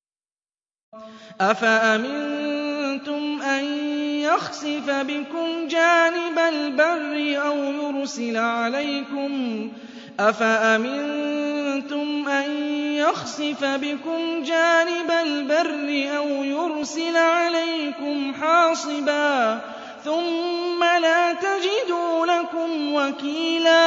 أَفَأَمِنْتُمْ أَنْ يَخْسِفَ بِكُمْ جَانِبَ الْبَرِّ أَوْ يُرْسِلَ عَلَيْكُمْ أَفَأَمِنْتُمْ أَنْ يَخْسِفَ بِكُمْ جَانِبَ الْبَرِّ أَوْ يُرْسِلَ عَلَيْكُمْ حَاصِبًا ثُمَّ لَا تَجِدُوا لَكُمْ وَكِيلًا.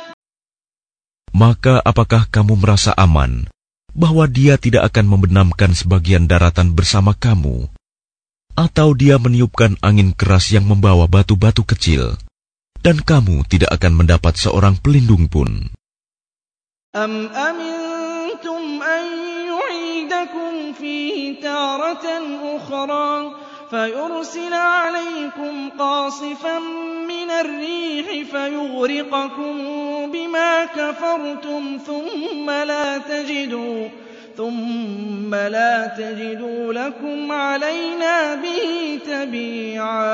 Maka apakah kamu merasa aman bahwa Dia tidak akan membenamkan sebagian daratan bersama kamu, atau Dia meniupkan angin keras yang membawa batu-batu kecil, dan kamu tidak akan mendapat seorang pelindung pun? أَمْ أَمِنْتُمْ أَنْ يُعِيدَكُمْ فِيهِ تَارَةً أُخْرَى فَيُرْسِلَ عَلَيْكُمْ قَاصِفًا مِنَ الرِّيحِ فَيُغْرِقَكُمْ بِمَا كَفَرْتُمْ ثُمَّ لَا تَجِدُوا ثُمَّ لَا تَجِدُوا لَكُمْ عَلَيْنَا بِهِ تَبِيعًا.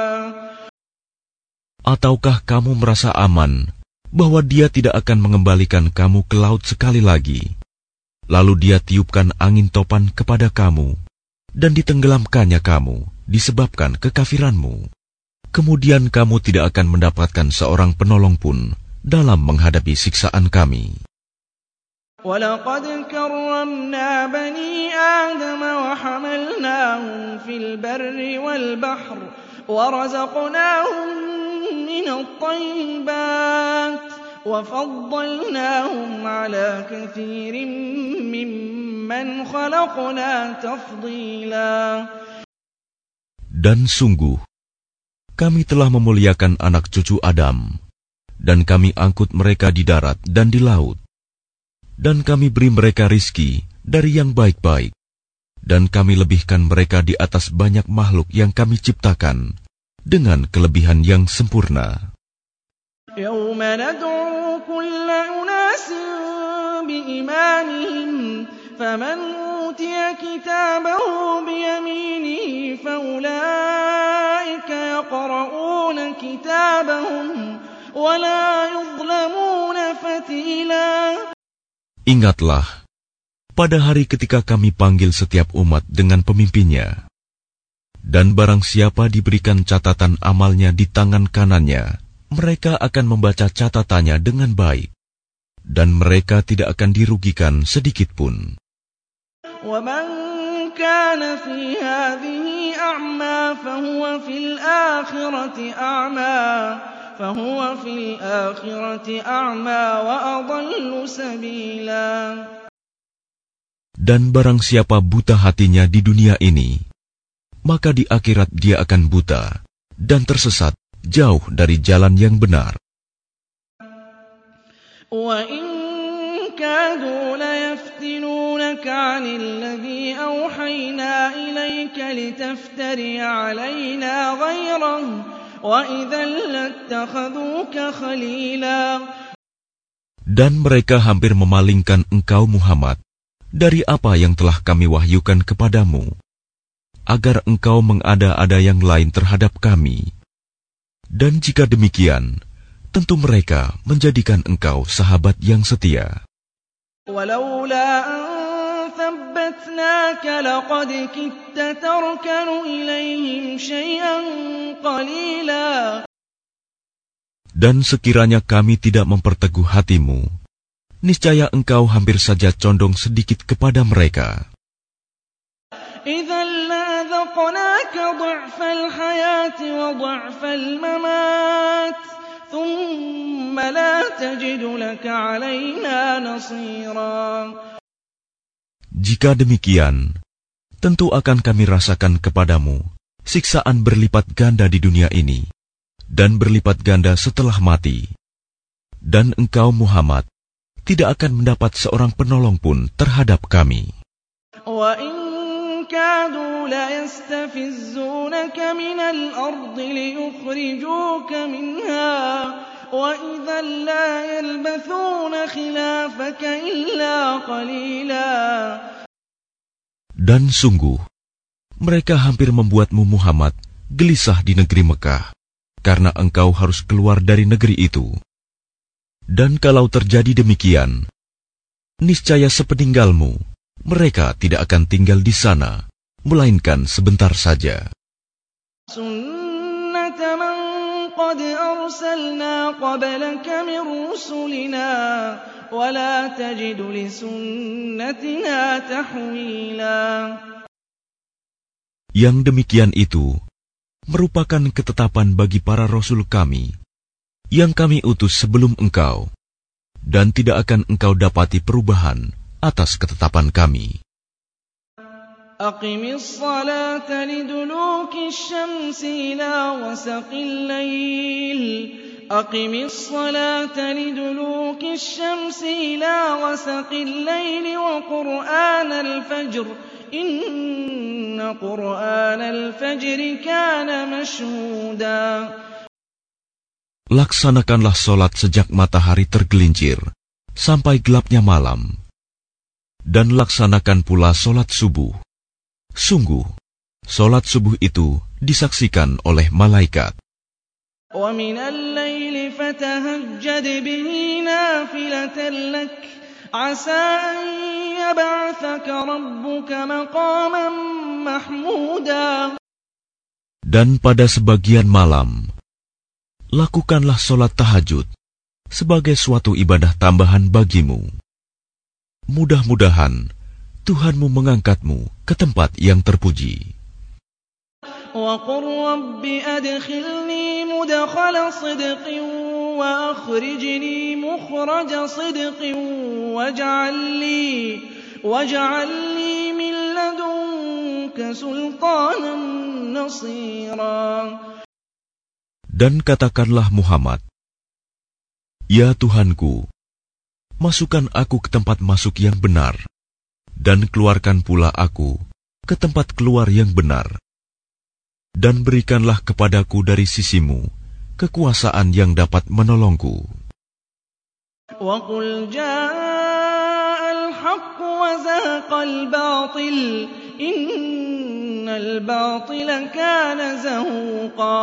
Ataukah kamu merasa aman bahwa Dia tidak akan mengembalikan kamu ke laut sekali lagi, lalu Dia tiupkan angin topan kepada kamu, dan ditenggelamkannya kamu disebabkan kekafiranmu. Kemudian kamu tidak akan mendapatkan seorang penolong pun dalam menghadapi siksaan Kami. وَلَقَدْ كَرَّمْنَا بَنِي آدَمَ وَحَمَلْنَاهُمْ فِي الْبَرِّ وَالْبَحْرِ وَرَزَقْنَاهُمْ مِنَ الطَّيِّبَاتِ وَفَضَّلْنَاهُمْ عَلَى كَثِيرٍ مِّمَّنْ خَلَقْنَا تَفْضِيلًا. Dan sungguh, Kami telah memuliakan anak cucu Adam, dan Kami angkut mereka di darat dan di laut, dan Kami beri mereka rizki dari yang baik-baik, dan Kami lebihkan mereka di atas banyak makhluk yang Kami ciptakan dengan kelebihan yang sempurna. يَوْمَ نَدْعُو كُلَّ أُنَاسٍ بِإِمَامِهِمْ فَمَنْ أُوتِيَ كِتَابَهُ بِيَمِينِهِ فَأُولَئِكَ يَقْرَؤُونَ كِتَابَهُمْ وَلَا يُظْلَمُونَ فَتِيلًا. Ingatlah, pada hari ketika kami panggil setiap umat dengan pemimpinnya. Dan barang siapa diberikan catatan amalnya di tangan kanannya, mereka akan membaca catatannya dengan baik, dan mereka tidak akan dirugikan sedikit pun. وَمَنْ كَانَ فِي هَذِهِ أَعْمَى فَهُوَ فِي الْآخِرَةِ أَعْمَى فَهُوَ فِي الْآخِرَةِ أَعْمَى وَأَضَلُّ سَبِيلًا. Dan barang siapa buta hatinya di dunia ini, maka di akhirat dia akan buta dan tersesat jauh dari jalan yang benar. وَإِن كَادُوا لَيَفْتِنُونَكَ عَنِ الَّذِي أَوْحَيْنَا إِلَيْكَ لِتَفْتَرِيَ عَلَيْنَا غَيْرَهُ وَإِذًا لَّاتَّخَذُوكَ خَلِيلًا. Dan mereka hampir memalingkan engkau Muhammad dari apa yang telah kami wahyukan kepadamu, agar engkau mengada-ada yang lain terhadap kami. Dan jika demikian, tentu mereka menjadikan engkau sahabat yang setia. وَلَوْلَا أَن ثَبَّتْنَاكَ لَقَدْ كِدتَّ تَرْكَنُ إِلَيْهِمْ شَيْئًا قَلِيلًا. Dan sekiranya kami tidak memperteguh hatimu, niscaya engkau hampir saja condong sedikit kepada mereka. إِذًا لَّأَذَقْنَاكَ ضِعْفَ الْحَيَاةِ وَضِعْفَ الْمَمَاتِ ثُمَّ لَا تَجِدُ لَكَ عَلَيْنَا نَصِيرًا. Jika demikian, tentu akan kami rasakan kepadamu siksaan berlipat ganda di dunia ini dan berlipat ganda setelah mati. Dan engkau Muhammad tidak akan mendapat seorang penolong pun terhadap kami. وَإِن كَادُوا لَيَسْتَفِزُّونَكَ مِنَ الْأَرْضِ لِيُخْرِجُوكَ مِنْهَا وَإِذًا لَّا يَلْبَثُونَ خِلَافَكَ إِلَّا قَلِيلًا. Dan sungguh, mereka hampir membuatmu Muhammad gelisah di negeri Mekah, karena engkau harus keluar dari negeri itu. Dan kalau terjadi demikian, niscaya sepeninggalmu, mereka tidak akan tinggal di sana, melainkan sebentar saja. سُنَّةَ مَن قَدْ أَرْسَلْنَا قَبْلَكَ مِن رُّسُلِنَا وَلَا تَجِدُ لِسُنَّتِنَا تَحْوِيلًا. Yang demikian itu merupakan ketetapan bagi para rasul kami yang kami utus sebelum engkau, dan tidak akan engkau dapati perubahan atas ketetapan kami. أَقِمِ الصَّلَاةَ لِدُلُوكِ الشَّمْسِ إِلَىٰ غَسَقِ اللَّيْلِ أَقِمِ الصَّلَاةَ لِدُلُوكِ الشَّمْسِ إِلَىٰ غَسَقِ اللَّيْلِ وَقُرْآنَ الْفَجْرِ إِنَّ قُرْآنَ الْفَجْرِ كَانَ مَشْهُودًا. Laksanakanlah solat sejak matahari tergelincir sampai gelapnya malam, dan laksanakan pula solat subuh. Sungguh, solat subuh itu disaksikan oleh malaikat. وَمِنَ اللَّيْلِ فَتَهَجَّدْ بِهِ نَافِلَةً لَكَ عَسَىٰ أَن يَبْعَثَكَ رَبُّكَ مَقَامًا مَّحْمُودًا. Dan pada sebagian malam, lakukanlah solat tahajud sebagai suatu ibadah tambahan bagimu. Mudah-mudahan Tuhanmu mengangkatmu ke tempat yang terpuji. وَقُلْ رَبِّ أَدْخِلْنِي مُدْخَلَ صِدْقٍ وَأَخْرِجْنِي مُخْرَجَ صِدْقٍ وَاجْعَل لِّي وَاجْعَل لِّي مِن لَّدُنكَ سُلْطَانًا نَّصِيرًا. Dan katakanlah Muhammad, Ya Tuhanku, masukkan aku ke tempat masuk yang benar, dan keluarkan pula aku ke tempat keluar yang benar. Dan berikanlah kepadaku dari sisimu kekuasaan yang dapat menolongku. وَقُلْ جَاءَ الْحَقُّ وَزَهَقَ الْبَاطِلُ إِنَّ الْبَاطِلَ كَانَ زَهُوقًا.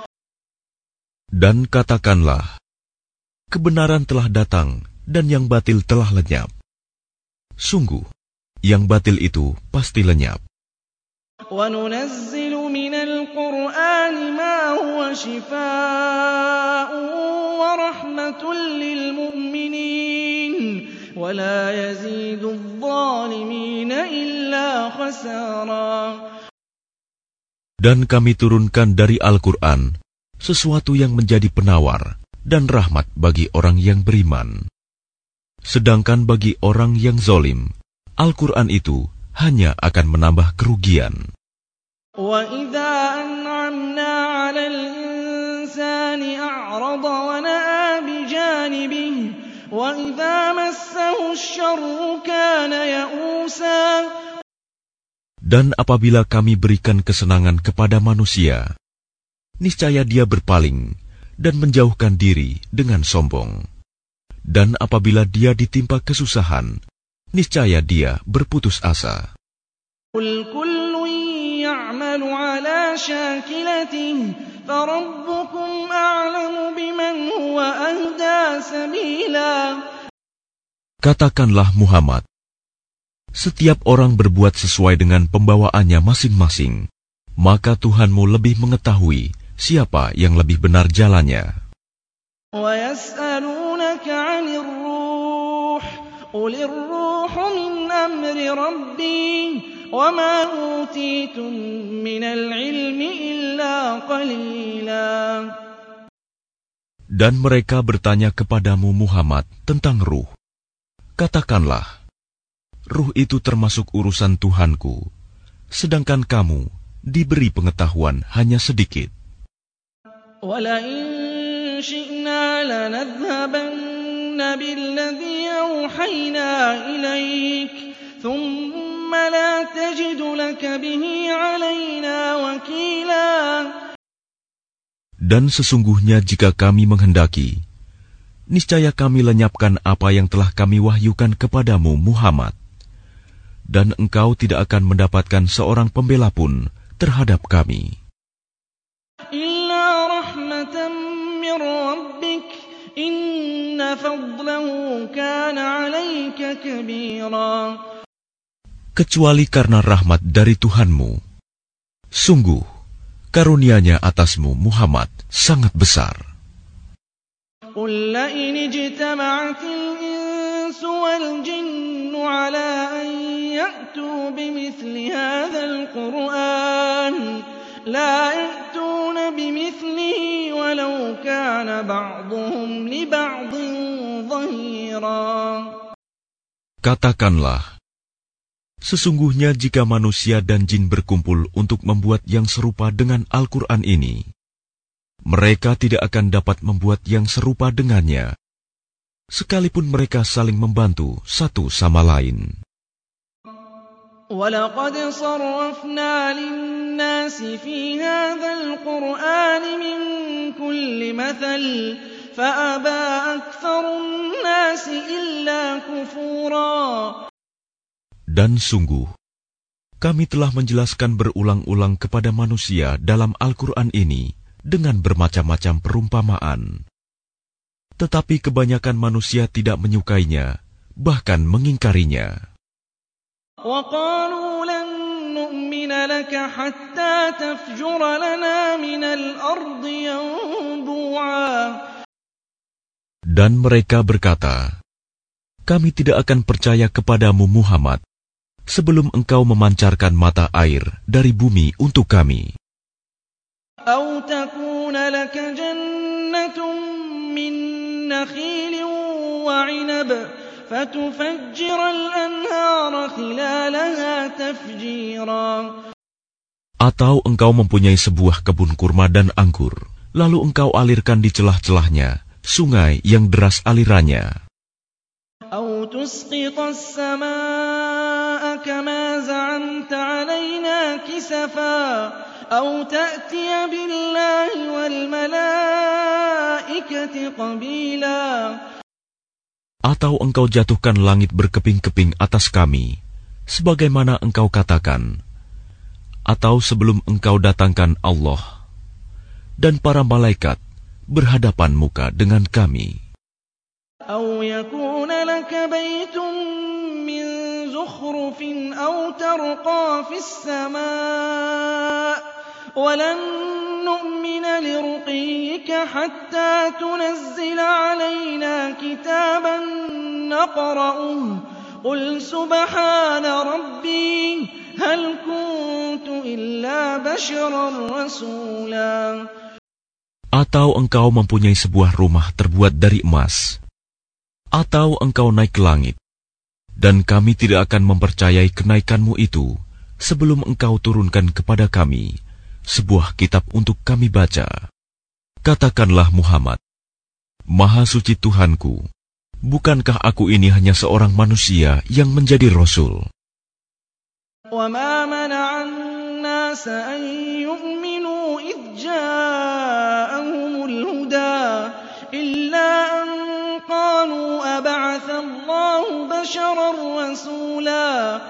Dan katakanlah, kebenaran telah datang dan yang batil telah lenyap. Sungguh, yang batil itu pasti lenyap. وَنُنَزِّلُ مِنَ الْقُرْآنِ مَا هُوَ شِفَاءٌ وَرَحْمَةٌ لِّلْمُؤْمِنِينَ وَلَا يَزِيدُ الظَّالِمِينَ إِلَّا خَسَارًا. Dan kami turunkan dari Al-Quran sesuatu yang menjadi penawar dan rahmat bagi orang yang beriman. Sedangkan bagi orang yang zalim, Al-Quran itu hanya akan menambah kerugian. وَإِذَا أَنْعَمْنَا عَلَى الْإِنسَانِ أَعْرَضَ وَنَأَىٰ بِجَانِبِهِ وَإِذَا مَسَّهُ الشَّرُّ كَانَ يَئُوسًا. Dan apabila kami berikan kesenangan kepada manusia, niscaya dia berpaling dan menjauhkan diri dengan sombong. Dan apabila dia ditimpa kesusahan, niscaya dia berputus asa. قُلْ كُلٌّ يَعْمَلُ عَلَى شَاكِلَتِهِ فَرَبُّكُمْ أَعْلَمُ بِمَنْ هُوَ أَهْدَىٰ سَبِيلًا. Katakanlah Muhammad, setiap orang berbuat sesuai dengan pembawaannya masing-masing, maka Tuhanmu lebih mengetahui siapa yang lebih benar jalannya. وَيَسْأَلُونَكَ عَنِ الرُّوحِ قُلِ الرُّوحُ مِنْ أَمْرِ رَبِّي وَمَا أُوتِيتُم مِّنَ الْعِلْمِ إِلَّا قَلِيلًا. Dan mereka bertanya kepadamu Muhammad tentang ruh. Katakanlah, ruh itu termasuk urusan Tuhanku, sedangkan kamu diberi pengetahuan hanya sedikit. وَلَئِن شِئْنَا لَنَذْهَبَنَّ بِالَّذِي أَوْحَيْنَا إِلَيْكَ ثُمَّ لَا تَجِدُ لَكَ بِهِ عَلَيْنَا وَكِيلًا. Dan sesungguhnya jika kami menghendaki, niscaya kami lenyapkan apa yang telah kami wahyukan kepadamu Muhammad, dan engkau tidak akan mendapatkan seorang pembela pun terhadap kami. إِلَّا رَحْمَةً مِّن رَّبِّكَ إِنَّ فَضْلَهُ كَانَ عَلَيْكَ كَبِيرًا. Kecuali karena rahmat dari Tuhanmu. Sungguh, karunia-Nya atasmu Muhammad sangat besar. قُل لَّئِنِ اجْتَمَعَتِ الْإِنسُ وَالْجِنُّ عَلَىٰ أَن يَأْتُوا بِمِثْلِ هَٰذَا الْقُرْآنِ لَا يَأْتُونَ بِمِثْلِهِ وَلَوْ كَانَ بَعْضُهُمْ لِبَعْضٍ ظَهِيرًا. Katakanlah, sesungguhnya jika manusia dan jin berkumpul untuk membuat yang serupa dengan Al-Quran ini, mereka tidak akan dapat membuat yang serupa dengannya, sekalipun mereka saling membantu satu sama lain. وَلَقَدْ صَرَّفْنَا لِلنَّاسِ فِي هَٰذَا الْقُرْآنِ مِن كُلِّ مَثَلٍ فَأَبَىٰ أَكْثَرُ النَّاسِ إِلَّا كُفُورًا. Dan sungguh, kami telah menjelaskan berulang-ulang kepada manusia dalam Al-Quran ini dengan bermacam-macam perumpamaan. Tetapi kebanyakan manusia tidak menyukainya, bahkan mengingkarinya. وَقَالُوا لَن نُّؤْمِنَ لَكَ حَتَّىٰ تَفْجُرَ لَنَا مِنَ الْأَرْضِ يَنبُوعًا. Dan mereka berkata, kami tidak akan percaya kepadamu Muhammad sebelum engkau memancarkan mata air dari bumi untuk kami. أَوْ تَكُونَ لَكَ جَنَّةٌ مِّن نَّخِيلٍ وَعِنَبٍ فَتُفَجِّرَ الْأَنْهَارَ خِلَالَهَا تَفْجِيرًا. Atau engkau mempunyai sebuah kebun kurma dan anggur, lalu engkau alirkan di celah-celahnya sungai yang deras alirannya. أَوْ تُسْقِطَ السَّمَاءَ كَمَا زَعَمْتَ عَلَيْنَا كِسَفًا أَوْ تَأْتِيَ بِاللَّهِ وَالْمَلَائِكَةِ قَبِيلًا. Atau engkau jatuhkan langit berkeping-keping atas kami, sebagaimana engkau katakan, atau sebelum engkau datangkan Allah dan para malaikat berhadapan muka dengan kami. أَوْ يَكُونَ لَكَ بَيْتٌ مِّن زخرف أو ترقى في السماء ولن نؤمن لرقيك حتى تنزل علينا كتابا نقرأه قل سبحان ربي هل كنت إلا بشرا رسولا. Atau engkau mempunyai sebuah rumah terbuat dari emas, atau engkau naik ke langit, dan kami tidak akan mempercayai kenaikanmu itu sebelum engkau turunkan kepada kami sebuah kitab untuk kami baca. Katakanlah Muhammad, Maha suci Tuhanku, bukankah aku ini hanya seorang manusia yang menjadi Rasul? وَمَا مَنَعَ النَّاسَ أَن يُؤْمِنُوا إِذْ جَاءَهُمُ الْهُدَى إِلَّا أَن قَالُوا أَبَعَثَ اللَّهُ بَشَرًا رَّسُولًا.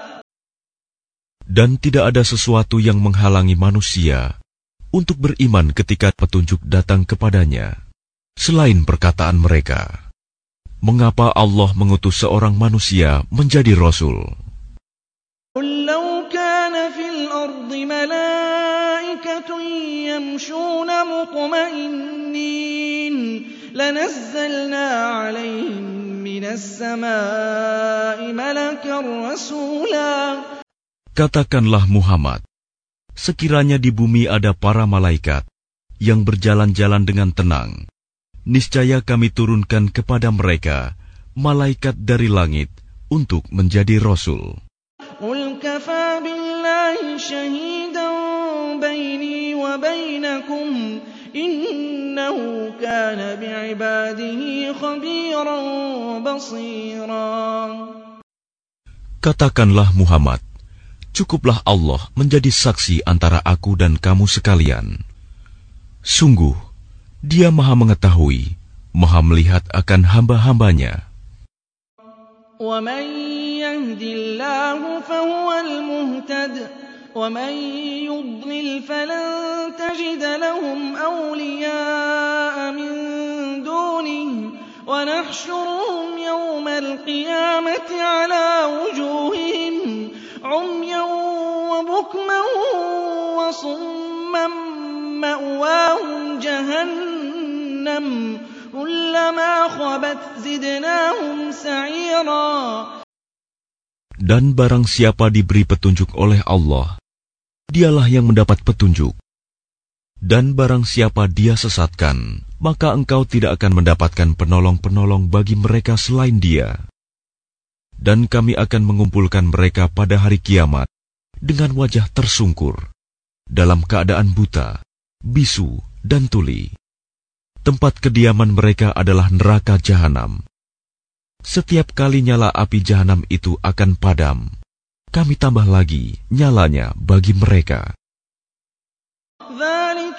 Dan tidak ada sesuatu yang menghalangi manusia untuk beriman ketika petunjuk datang kepadanya, selain perkataan mereka, mengapa Allah mengutus seorang manusia menjadi Rasul? قُل لَّوْ كَانَ فِي الْأَرْضِ مَلَائِكَةٌ يَمْشُونَ مُطْمَئِنِّينَ لَنَزَّلْنَا عَلَيْهِم مِّنَ السَّمَاءِ مَلَكًا رَّسُولًا. Katakanlah Muhammad, sekiranya di bumi ada para malaikat yang berjalan-jalan dengan tenang, niscaya kami turunkan kepada mereka malaikat dari langit untuk menjadi Rasul. قُلْ كَفَىٰ بِاللَّهِ شَهِيدًا بَيْنِي وَبَيْنَكُمْ إِنَّهُ كَانَ بِعِبَادِهِ خَبِيرًا بَصِيرًا. Katakanlah Muhammad, cukuplah Allah menjadi saksi antara aku dan kamu sekalian. Sungguh, Dia Maha Mengetahui, Maha Melihat akan hamba-hambanya. وَمَن يَهْدِ اللَّهُ فَهُوَ الْمُهْتَدِ وَمَن يُضْلِلْ فَلَن تَجِدَ لَهُمْ أَوْلِيَاءَ مِن دُونِهِ وَنَحْشُرُهُمْ يَوْمَ الْقِيَامَةِ عَلَىٰ وُجُوهِهِمْ عُمْيًا وَبُكْمًا وَصُمًّا مَّأْوَاهُمْ جَهَنَّمُ كُلَّمَا خَبَتْ زِدْنَاهُمْ سَعِيرًا. Dan barang siapa diberi petunjuk oleh Allah, dialah yang mendapat petunjuk. Dan barang siapa Dia sesatkan, maka engkau tidak akan mendapatkan penolong-penolong bagi mereka selain Dia. Dan kami akan mengumpulkan mereka pada hari kiamat dengan wajah tersungkur, dalam keadaan buta, bisu, dan tuli. Tempat kediaman mereka adalah neraka jahanam. Setiap kali nyala api jahanam itu akan padam, kami tambah lagi nyalanya bagi mereka. ذَلِكَ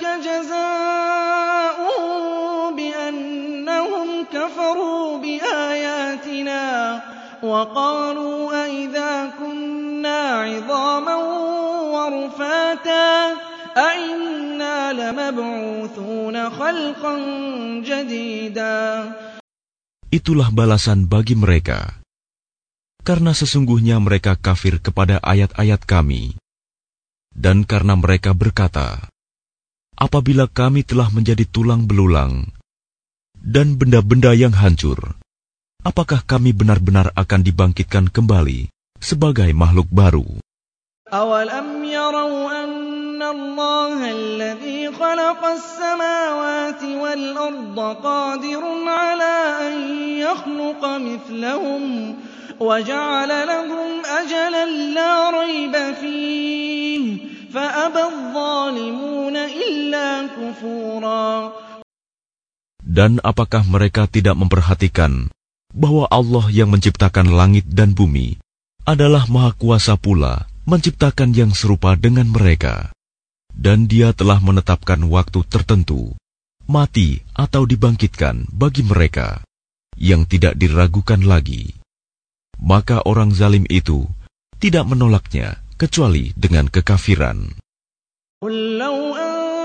جَزَاؤُهُم بِأَنَّهُمْ كَفَرُوا بِآيَاتِنَا وَقَالُوا أَإِذَا كُنَّا عِظَامًا وَرُفَاتًا أَإِنَّا لَمَبْعُوثُونَ خَلْقًا جَدِيدًا. Itulah balasan bagi mereka, karena sesungguhnya mereka kafir kepada ayat-ayat kami, dan karena mereka berkata, apabila kami telah menjadi tulang belulang dan benda-benda yang hancur, apakah kami benar-benar akan dibangkitkan kembali sebagai makhluk baru? أَوَلَمْ يَرَوْا أَنَّ اللَّهَ الَّذِي خَلَقَ السَّمَاوَاتِ وَالْأَرْضَ قَادِرٌ عَلَىٰ أَن يَخْلُقَ مِثْلَهُمْ وَجَعَلَ لَهُمْ أَجَلًا لَّا رَيْبَ فِيهِ فَأَبَى الظَّالِمُونَ إِلَّا كُفُورًا. Dan apakah mereka tidak memperhatikan bahwa Allah yang menciptakan langit dan bumi adalah Maha Kuasa pula menciptakan yang serupa dengan mereka, dan Dia telah menetapkan waktu tertentu, mati atau dibangkitkan bagi mereka, yang tidak diragukan lagi. Maka orang zalim itu tidak menolaknya kecuali dengan kekafiran. قُل لَّوْ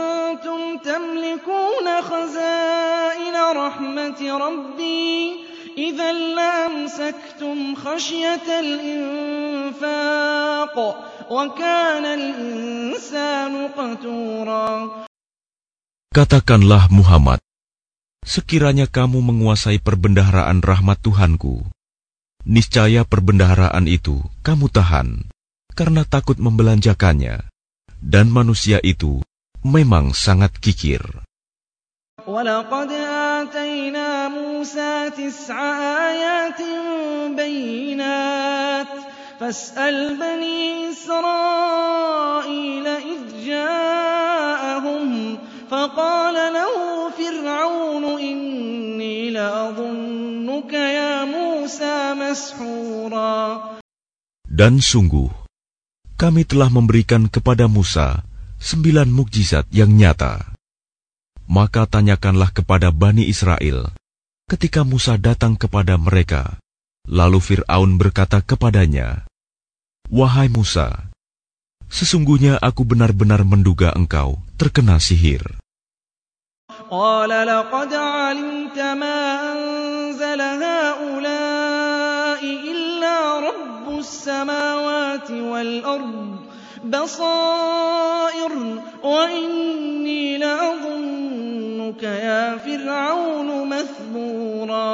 أَنتُمْ تَمْلِكُونَ خَزَائِنَ رَحْمَةِ رَبِّي إِذًا لَّأَمْسَكْتُمْ خَشْيَةَ الْإِنفَاقِ وَكَانَ الْإِنسَانُ قَتُورًا. Katakanlah Muhammad, sekiranya kamu menguasai perbendaharaan rahmat Tuhanku, niscaya perbendaharaan itu kamu tahan karena takut membelanjakannya, dan manusia itu memang sangat kikir. وَلَقَدْ آتَيْنَا مُوسَىٰ تِسْعَ آيَاتٍ بَيِّنَاتٍ فَاسْأَلْ بَنِي إِسْرَائِيلَ إِذْ جَاءَهُمْ فَقَالَ لَهُ فِرْعَوْنُ إِنِّي لَأَظُنُّكَ يَا مُوسَىٰ مَسْحُورًا. Dan sungguh, kami telah memberikan kepada Musa sembilan mukjizat yang nyata. Maka tanyakanlah kepada Bani Israel ketika Musa datang kepada mereka. Lalu Fir'aun berkata kepadanya, "Wahai Musa, sesungguhnya aku benar-benar menduga engkau terkena sihir." قَالَ لَقَدْ عَلِمْتَ مَا أَنزَلَ هَٰؤُلَاءِ إِلَّا رَبُّ السَّمَاوَاتِ وَالْأَرْضِ بَصَائِرَ وَإِنِّي لَأَظُنُّكَ يَا فِرْعَوْنُ مَثْبُورًا.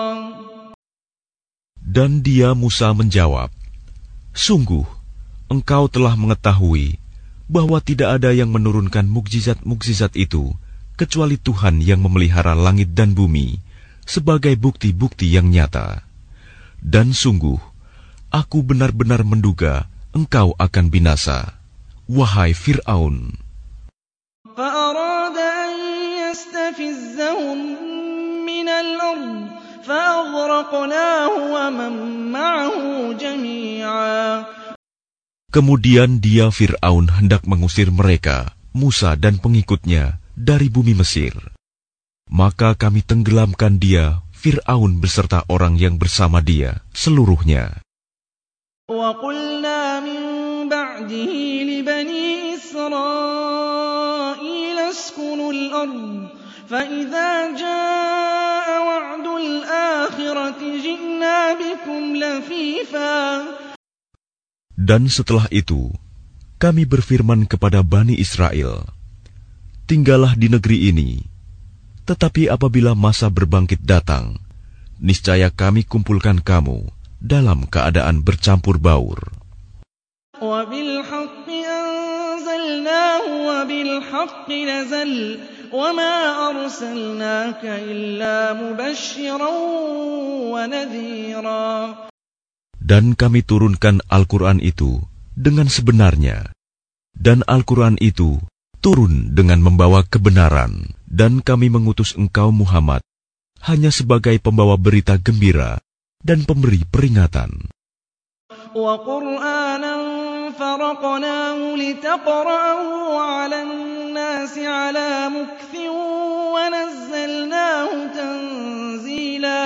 Dan dia Musa menjawab, "Sungguh, engkau telah mengetahui bahwa tidak ada yang menurunkan mukjizat-mukjizat itu kecuali Tuhan yang memelihara langit dan bumi sebagai bukti-bukti yang nyata. Dan sungguh, aku benar-benar menduga engkau akan binasa, wahai Fir'aun." فَأَرَادَ أَن يَسْتَفِزَّهُم مِّنَ الْأَرْضِ فَأَغْرَقْنَاهُ وَمَن مَّعَهُ جَمِيعًا. Kemudian dia Fir'aun hendak mengusir mereka, Musa dan pengikutnya, dari bumi Mesir. Maka kami tenggelamkan dia, Fir'aun beserta orang yang bersama dia, seluruhnya. وَقُلْنَا مِن بَعْدِهِ لِبَنِي إِسْرَائِيلَ اسْكُنُوا الْأَرْضَ فَإِذَا جَاءَ وَعْدُ الْآخِرَةِ جِئْنَا بِكُمْ لَفِيفًا. Dan setelah itu, kami berfirman kepada Bani Israel, "Tinggallah di negeri ini, tetapi apabila masa berbangkit datang, niscaya kami kumpulkan kamu dalam keadaan bercampur baur." وَبِالْحَقِّ أَنزَلْنَاهُ وَبِالْحَقِّ نَزَلَ وَمَا أَرْسَلْنَاكَ إِلَّا مُبَشِّرًا وَنَذِيرًا. Dan kami turunkan Al-Quran itu dengan sebenarnya, dan Al-Quran itu turun dengan membawa kebenaran, dan kami mengutus engkau Muhammad hanya sebagai pembawa berita gembira dan pemberi peringatan. وَقُرْآنًا فَرَقْنَاهُ لِتَقْرَأَهُ عَلَى النَّاسِ عَلَى مُكْثٍ وَنَزَّلْنَاهُ تَنزِيلًا.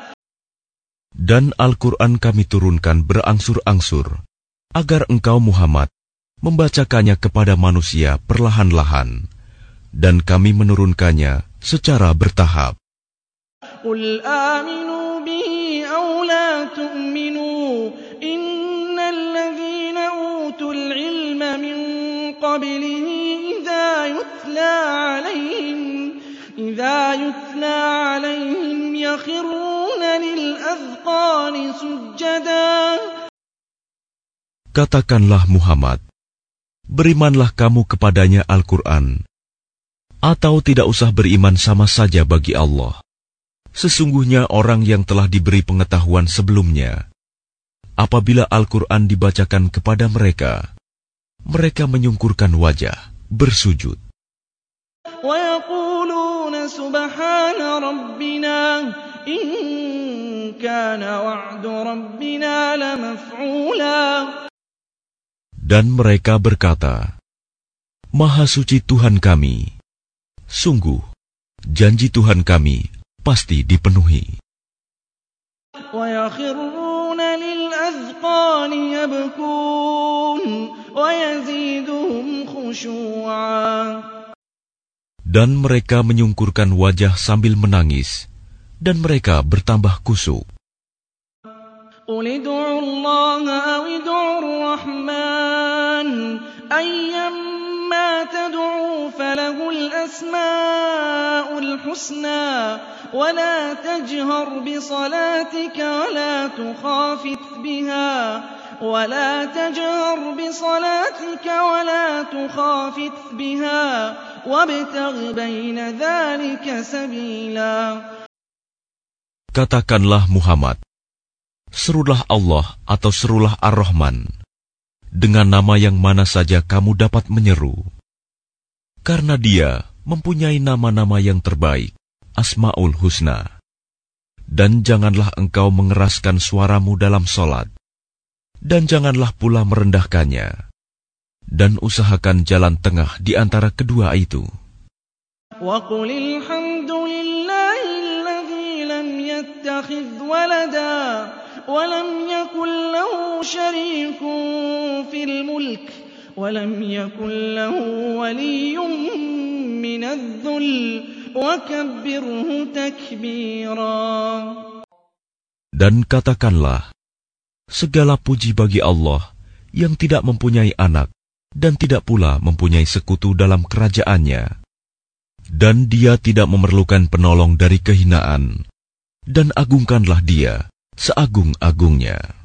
Dan Al-Quran kami turunkan berangsur-angsur, agar engkau Muhammad membacakannya kepada manusia perlahan-lahan, dan kami menurunkannya secara bertahap. قُلْ آمِنُوا بِهِ أَوْ لَا تُؤْمِنُوا إِنَّ الَّذِينَ أُوتُوا الْعِلْمَ مِنْ قَبْلِهِ إِذَا يُتْلَى عَلَيْهِمْ إِذَا يُتْلَى عَلَيْهِمْ يَخِرُّونَ لِلْأَذْقَانِ سُجَّدًا. Katakanlah Muhammad, berimanlah kamu kepadanya Al-Quran, atau tidak usah beriman sama saja bagi Allah. Sesungguhnya orang yang telah diberi pengetahuan sebelumnya, apabila Al-Quran dibacakan kepada mereka, mereka menyungkurkan wajah, bersujud. وَيَقُولُونَ سُبْحَانَ رَبِّنَا إِن كَانَ وَعْدُ رَبِّنَا لَمَفْعُولًا. Dan mereka berkata, "Maha suci Tuhan kami, sungguh janji Tuhan kami pasti dipenuhi." وَيَخِرُّونَ لِلْأَذْقَانِ يَبْكُونَ وَيَزِيدُهُمْ خُشُوعًا. Dan mereka menyungkurkan wajah sambil menangis, dan mereka bertambah khusyuk. قل ادعوا الله أو ادعوا الرحمن أيما تدعوا فله الأسماء الحسنى ولا تجهر بصلاتك ولا تخافت بها ولا تجهر بصلاتك ولا تخافت بها وابتغ بين ذلك سبيلا. Katakanlah Muhammad, serulah Allah atau serulah Ar-Rahman, dengan nama yang mana saja kamu dapat menyeru. Karena Dia mempunyai nama-nama yang terbaik, Asma'ul Husna. Dan janganlah engkau mengeraskan suaramu dalam solat, dan janganlah pula merendahkannya, dan usahakan jalan tengah di antara kedua itu. وَقُلِ الْحَمْدُ لِلَّهِ الَّذِي لَمْ يَتَّخِذْ وَلَدًا وَلَمْ يَكُنْ لَهُ شَرِيكٌ فِي الْمُلْكِ وَلَمْ يَكُنْ لَهُ وَلِيٌّ مِّنَ الذُّلِّ وَكَبِّرْهُ تَكْبِيرًا. Dan katakanlah, segala puji bagi Allah yang tidak mempunyai anak dan tidak pula mempunyai sekutu dalam kerajaannya. Dan Dia tidak memerlukan penolong dari kehinaan, dan agungkanlah Dia seagung-agungnya.